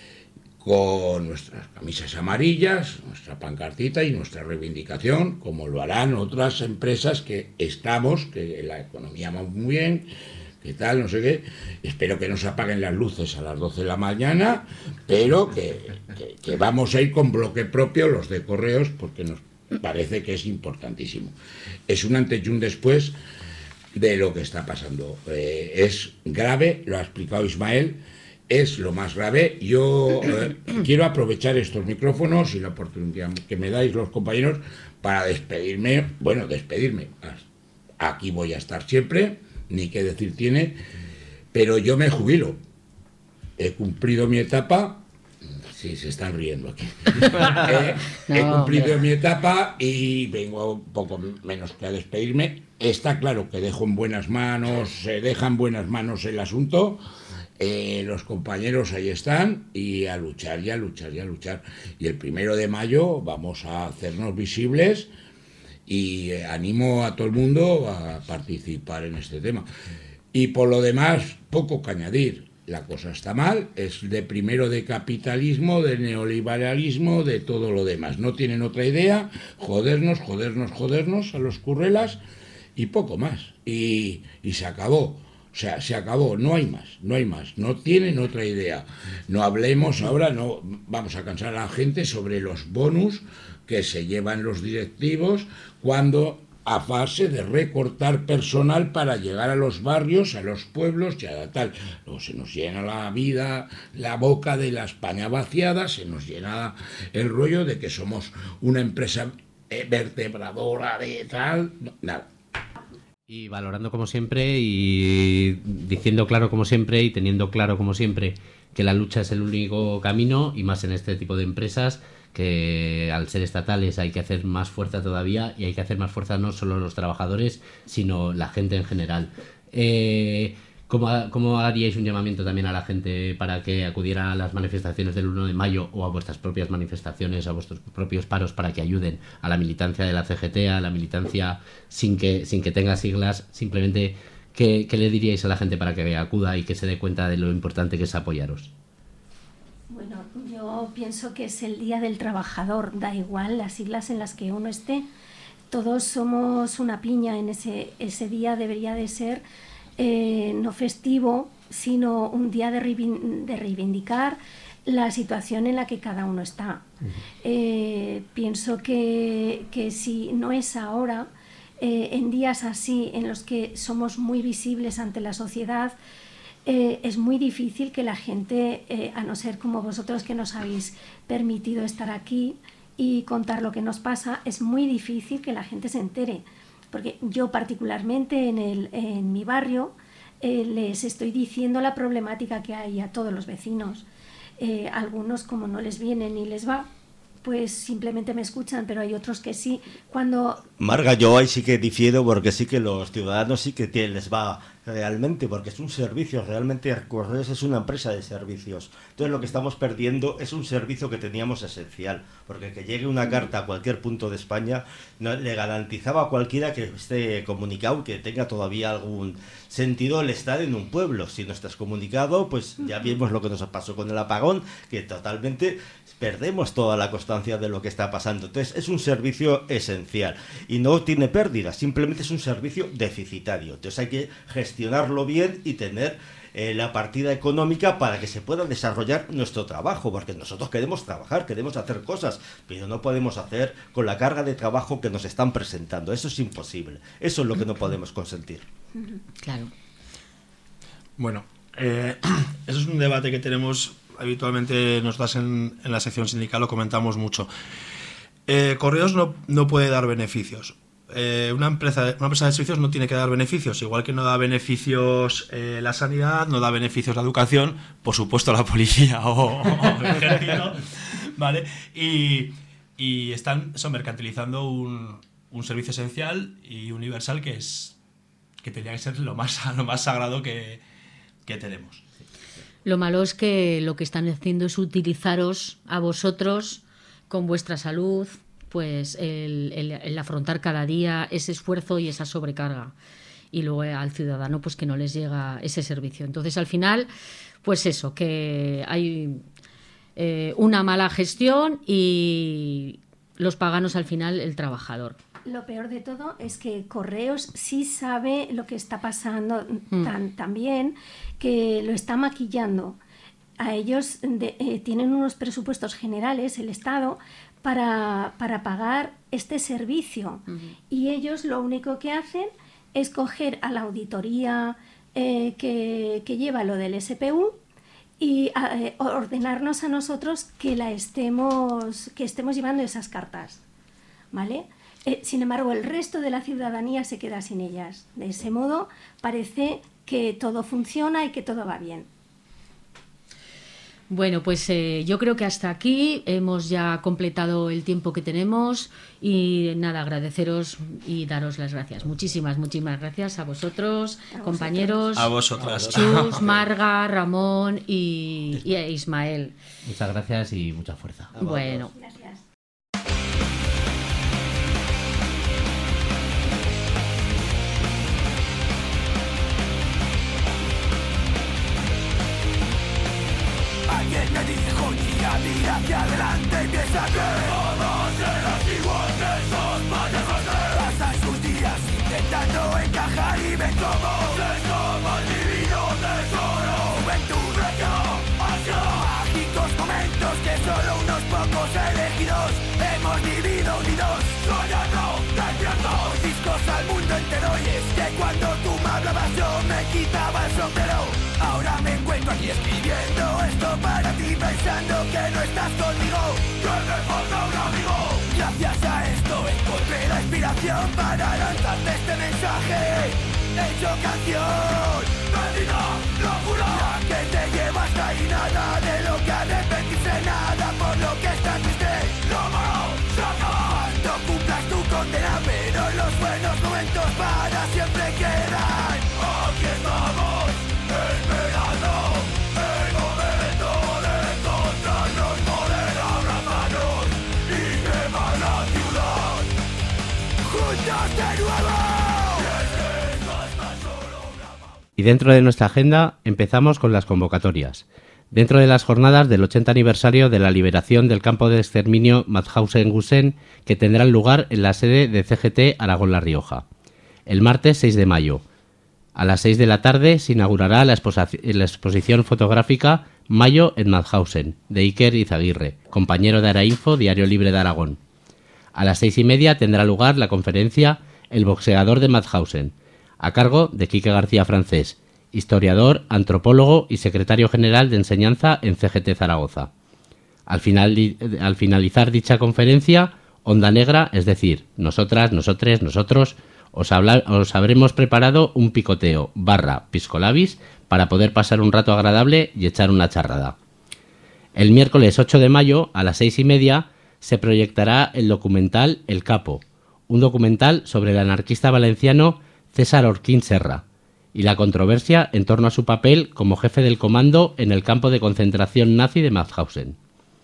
con nuestras camisas amarillas, nuestra pancartita y nuestra reivindicación, como lo harán otras empresas que estamos, que la economía va muy bien, que tal, no sé qué. Espero que no se apaguen las luces a las doce de la mañana, pero que, que, que vamos a ir con bloque propio los de Correos, porque nos parece que es importantísimo. Es un antes y un después de lo que está pasando. Eh, es grave, lo ha explicado Ismael, es lo más grave. Yo eh, quiero aprovechar estos micrófonos y la oportunidad que me dais los compañeros para despedirme, bueno, despedirme. Aquí voy a estar siempre, ni qué decir tiene, pero yo me jubilo. He cumplido mi etapa. Sí, se están riendo aquí. eh, no, he cumplido hombre. mi etapa y vengo un poco menos que a despedirme. Está claro que dejo en buenas manos, se deja en buenas manos el asunto. Eh, los compañeros ahí están y a luchar, y a luchar, y a luchar. Y el primero de mayo vamos a hacernos visibles y eh, animo a todo el mundo a participar en este tema. Y por lo demás, poco que añadir. La cosa está mal, es de primero de capitalismo, de neoliberalismo, de todo lo demás. No tienen otra idea, jodernos, jodernos, jodernos a los currelas y poco más. Y, y se acabó. O sea, se acabó, no hay más, no hay más, no tienen otra idea. No hablemos ahora, no vamos a cansar a la gente sobre los bonus que se llevan los directivos cuando a fase de recortar personal para llegar a los barrios, a los pueblos y a tal. Luego se nos llena la vida, la boca de la España vaciada, se nos llena el rollo de que somos una empresa vertebradora de tal, no, nada. Y valorando como siempre y diciendo claro como siempre y teniendo claro como siempre que la lucha es el único camino, y más en este tipo de empresas que al ser estatales hay que hacer más fuerza todavía, y hay que hacer más fuerza no solo los trabajadores sino la gente en general. Eh, ¿Cómo, ¿Cómo haríais un llamamiento también a la gente para que acudiera a las manifestaciones del uno de mayo o a vuestras propias manifestaciones, a vuestros propios paros, para que ayuden a la militancia de la C G T, a la militancia sin que, sin que tenga siglas? Simplemente, ¿qué, ¿qué le diríais a la gente para que acuda y que se dé cuenta de lo importante que es apoyaros? Bueno, yo pienso que es el Día del Trabajador, da igual las siglas en las que uno esté, todos somos una piña. En ese, ese día debería de ser eh, no festivo, sino un día de, reivin- de reivindicar la situación en la que cada uno está. Uh-huh. Eh, pienso que, que si no es ahora, eh, en días así en los que somos muy visibles ante la sociedad, Eh, es muy difícil que la gente, eh, a no ser como vosotros que nos habéis permitido estar aquí y contar lo que nos pasa, es muy difícil que la gente se entere. Porque yo particularmente en, el, en mi barrio eh, les estoy diciendo la problemática que hay a todos los vecinos. Eh, algunos, como no les viene ni les va, pues simplemente me escuchan, pero hay otros que sí. Cuando... Marga, yo ahí sí que difiero, porque sí que los ciudadanos sí que les va realmente, porque es un servicio, realmente Correos es una empresa de servicios. Entonces lo que estamos perdiendo es un servicio que teníamos esencial, porque que llegue una carta a cualquier punto de España no, le garantizaba a cualquiera que esté comunicado, que tenga todavía algún sentido el estar en un pueblo. Si no estás comunicado, pues ya vimos lo que nos pasó con el apagón, que totalmente perdemos toda la constancia de lo que está pasando. Entonces es un servicio esencial y no tiene pérdidas, simplemente es un servicio deficitario. Entonces hay que gestionarlo bien y tener eh, la partida económica para que se pueda desarrollar nuestro trabajo, porque nosotros queremos trabajar, queremos hacer cosas, pero no podemos hacer con la carga de trabajo que nos están presentando. Eso es imposible, eso es lo que no podemos consentir. Claro. Bueno, eh, eso es un debate que tenemos habitualmente. Nosotras en, en la sección sindical lo comentamos mucho. Eh, Correos no, no puede dar beneficios. Eh, una, empresa, una empresa de servicios no tiene que dar beneficios, igual que no da beneficios eh, la sanidad, no da beneficios la educación, por supuesto la policía o, o el ejército, ¿vale? Y, y están son mercantilizando un, un servicio esencial y universal que es que tendría que ser lo más, lo más sagrado que, que tenemos. Lo malo es que lo que están haciendo es utilizaros a vosotros con vuestra salud, pues el, el, el afrontar cada día ese esfuerzo y esa sobrecarga, y luego al ciudadano pues que no les llega ese servicio. Entonces al final pues eso, que hay eh, una mala gestión y los paganos al final el trabajador. Lo peor de todo es que Correos sí sabe lo que está pasando Mm. tan, tan bien que lo está maquillando. A ellos de, eh, tienen unos presupuestos generales, el Estado, para, para pagar este servicio. Uh-huh. Y ellos lo único que hacen es coger a la auditoría eh, que, que lleva lo del S P U y a, eh, ordenarnos a nosotros que, la estemos, que estemos llevando esas cartas, ¿vale? Eh, sin embargo, el resto de la ciudadanía se queda sin ellas. De ese modo, parece que todo funciona y que todo va bien. Bueno, pues eh, yo creo que hasta aquí hemos ya completado el tiempo que tenemos y nada, agradeceros y daros las gracias. Muchísimas, muchísimas gracias a vosotros, A compañeros. A vosotras. Chus, Marga, Ramón y, y a Ismael. Muchas gracias y mucha fuerza. Bueno. Gracias. Alguien me dijo, tía, mira hacia adelante y piensa que todos serás igual que esos payasos que pasan sus días intentando encajar y ven cómo se escapa el divino tesoro. Juventud recta hacia mágicos momentos que solo unos pocos elegidos hemos vivido unidos, soñando despiertos, discos al mundo entero. Y es que cuando tú me hablabas yo me quitaba el sombrero. Ahora me encuentro aquí escribiendo esto para ti, pensando que no estás conmigo, que me falta un amigo. Gracias a esto encontré la inspiración para lanzarte este mensaje hecho canción. Bendita locura, la que te lleva hasta ahí, nada de lo que arrepentirse, nada por lo que estás triste. Lo malo se acaba cuando cumplas tu condena, pero los buenos momentos para siempre quedan. Aquí estamos. Y dentro de nuestra agenda empezamos con las convocatorias. Dentro de las jornadas del ochenta aniversario de la liberación del campo de exterminio Mauthausen-Gusen, que tendrán lugar en la sede de C G T Aragón-La Rioja. El martes seis de mayo, a las seis de la tarde, se inaugurará la, la exposición fotográfica Mayo en Mauthausen, de Iker Izaguirre, compañero de Arainfo, Diario Libre de Aragón. A las seis y media tendrá lugar la conferencia El boxeador de Mauthausen, a cargo de Quique García Francés, historiador, antropólogo y secretario general de enseñanza en C G T Zaragoza. Al, final, al finalizar dicha conferencia, Onda Negra, es decir, nosotras, nosotres, nosotros, os, habla, os habremos preparado un picoteo barra piscolabis para poder pasar un rato agradable y echar una charrada. El miércoles ocho de mayo, a las seis y media, se proyectará el documental El Capo, un documental sobre el anarquista valenciano César Orquín Serra y la controversia en torno a su papel como jefe del comando en el campo de concentración nazi de Mauthausen.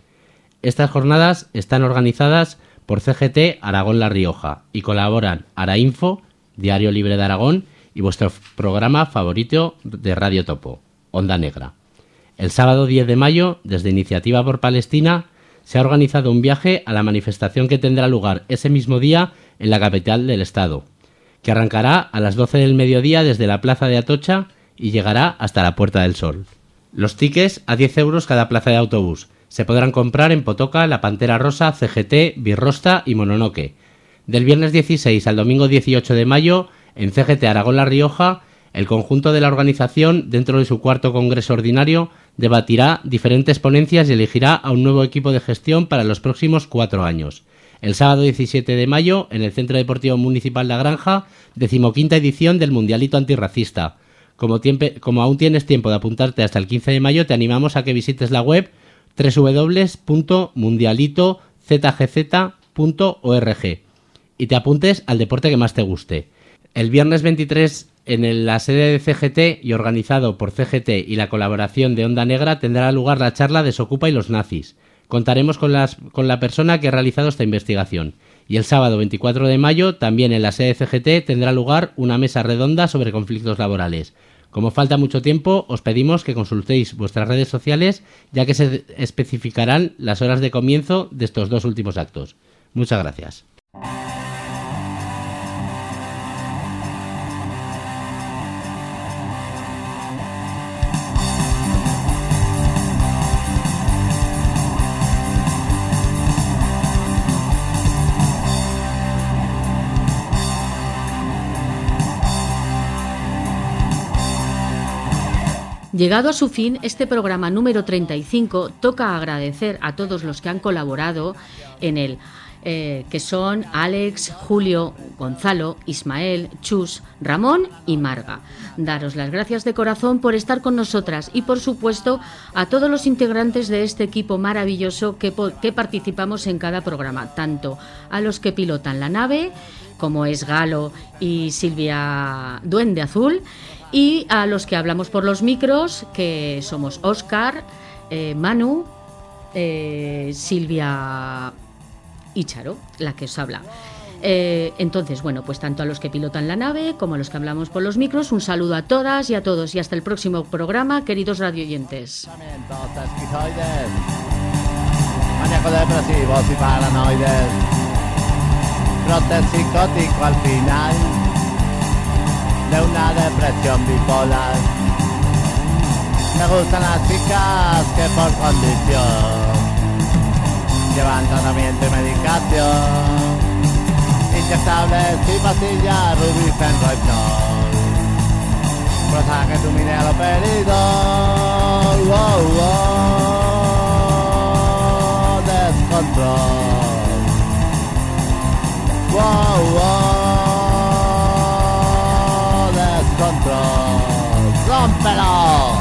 Estas jornadas están organizadas por C G T Aragón-La Rioja y colaboran Arainfo, Diario Libre de Aragón y vuestro programa favorito de Radio Topo, Onda Negra. El sábado diez de mayo, desde Iniciativa por Palestina, se ha organizado un viaje a la manifestación que tendrá lugar ese mismo día en la capital del estado, que arrancará a las doce del mediodía desde la plaza de Atocha y llegará hasta la Puerta del Sol. Los tickets a diez euros cada plaza de autobús. Se podrán comprar en Potoca, La Pantera Rosa, C G T, Birrosta y Mononoke. Del viernes dieciséis al domingo dieciocho de mayo, en C G T Aragón-La Rioja, el conjunto de la organización, dentro de su cuarto congreso ordinario, debatirá diferentes ponencias y elegirá a un nuevo equipo de gestión para los próximos cuatro años. El sábado diecisiete de mayo, en el Centro Deportivo Municipal La Granja, decimoquinta edición del Mundialito Antirracista. Como, tiempe, como aún tienes tiempo de apuntarte hasta el quince de mayo, te animamos a que visites la web doble u doble u doble u punto mundialito z g z punto org y te apuntes al deporte que más te guste. El viernes veintitrés, en la sede de C G T y organizado por C G T y la colaboración de Onda Negra, tendrá lugar la charla Desocupa y los nazis. Contaremos con, las, con la persona que ha realizado esta investigación. Y el sábado veinticuatro de mayo, también en la sede de C G T, tendrá lugar una mesa redonda sobre conflictos laborales. Como falta mucho tiempo, os pedimos que consultéis vuestras redes sociales, ya que se especificarán las horas de comienzo de estos dos últimos actos. Muchas gracias. Llegado a su fin, este programa número treinta y cinco toca agradecer a todos los que han colaborado en él, eh, que son Alex, Julio, Gonzalo, Ismael, Chus, Ramón y Marga. Daros las gracias de corazón por estar con nosotras y, por supuesto, a todos los integrantes de este equipo maravilloso que, que participamos en cada programa, tanto a los que pilotan la nave, como es Galo y Silvia Duende Azul, y a los que hablamos por los micros, que somos Óscar, eh, Manu, eh, Silvia y Charo, la que os habla. Eh, entonces, bueno, pues tanto a los que pilotan la nave como a los que hablamos por los micros, un saludo a todas y a todos y hasta el próximo programa, queridos radioyentes. Maníaco depresivos y paranoides, brote psicótico al final de una depresión bipolar. Me gustan las chicas que por condición llevan tratamiento y medicación, inyectables y pastillas, Rubifen, Rohypnol, prosa que tu mire a lo pedido. Wow, wow, descontrol. Wow, wow, descontrol. ¡Rómpelo!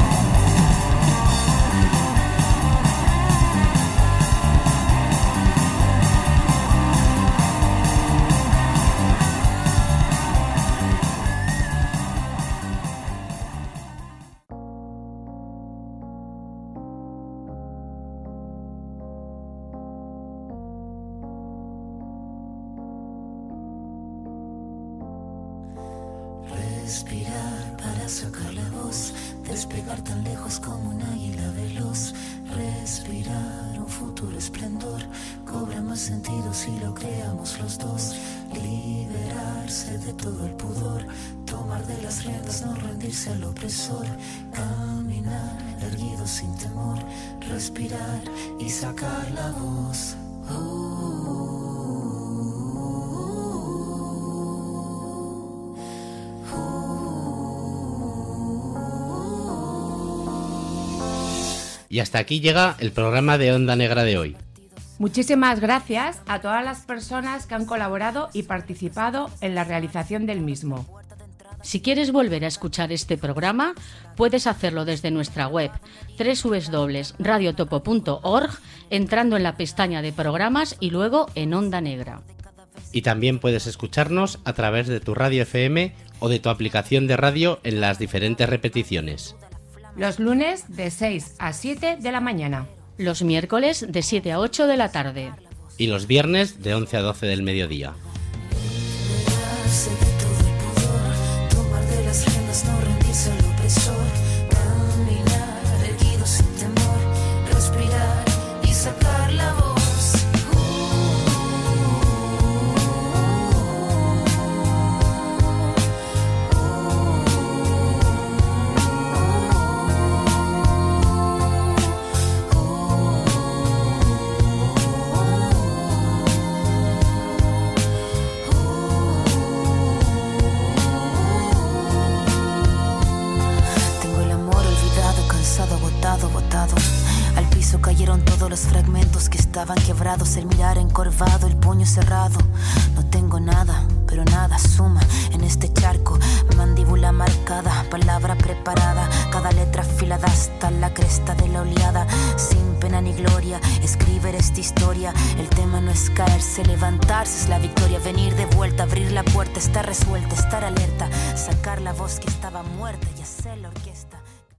Respirar para sacar la voz, despegar tan lejos como un águila veloz, respirar un futuro esplendor, cobra más sentido si lo creamos los dos, liberarse de todo el pudor, tomar de las riendas, no rendirse al opresor, caminar erguido sin temor, respirar y sacar la voz. Y hasta aquí llega el programa de Onda Negra de hoy. Muchísimas gracias a todas las personas que han colaborado y participado en la realización del mismo. Si quieres volver a escuchar este programa, puedes hacerlo desde nuestra web doble u doble u doble u punto radiotopo punto org, entrando en la pestaña de programas y luego en Onda Negra. Y también puedes escucharnos a través de tu radio F M o de tu aplicación de radio en las diferentes repeticiones. Los lunes de seis a siete de la mañana. Los miércoles de siete a ocho de la tarde. Y los viernes de once a doce del mediodía. Tomar de las riendas, no rendirse al opresor, caminar erguido sin temor, respirar y sacar la voz. Botado, botado. Al piso cayeron todos los fragmentos que estaban quebrados, el mirar encorvado, el puño cerrado. No tengo nada, pero nada suma en este charco. Mandíbula marcada, palabra preparada, cada letra afilada hasta la cresta de la oleada. Sin pena ni gloria, escribir esta historia. El tema no es caerse, levantarse es la victoria. Venir de vuelta, abrir la puerta, estar resuelta, estar alerta, sacar la voz que estaba muerta y hacer la orquesta.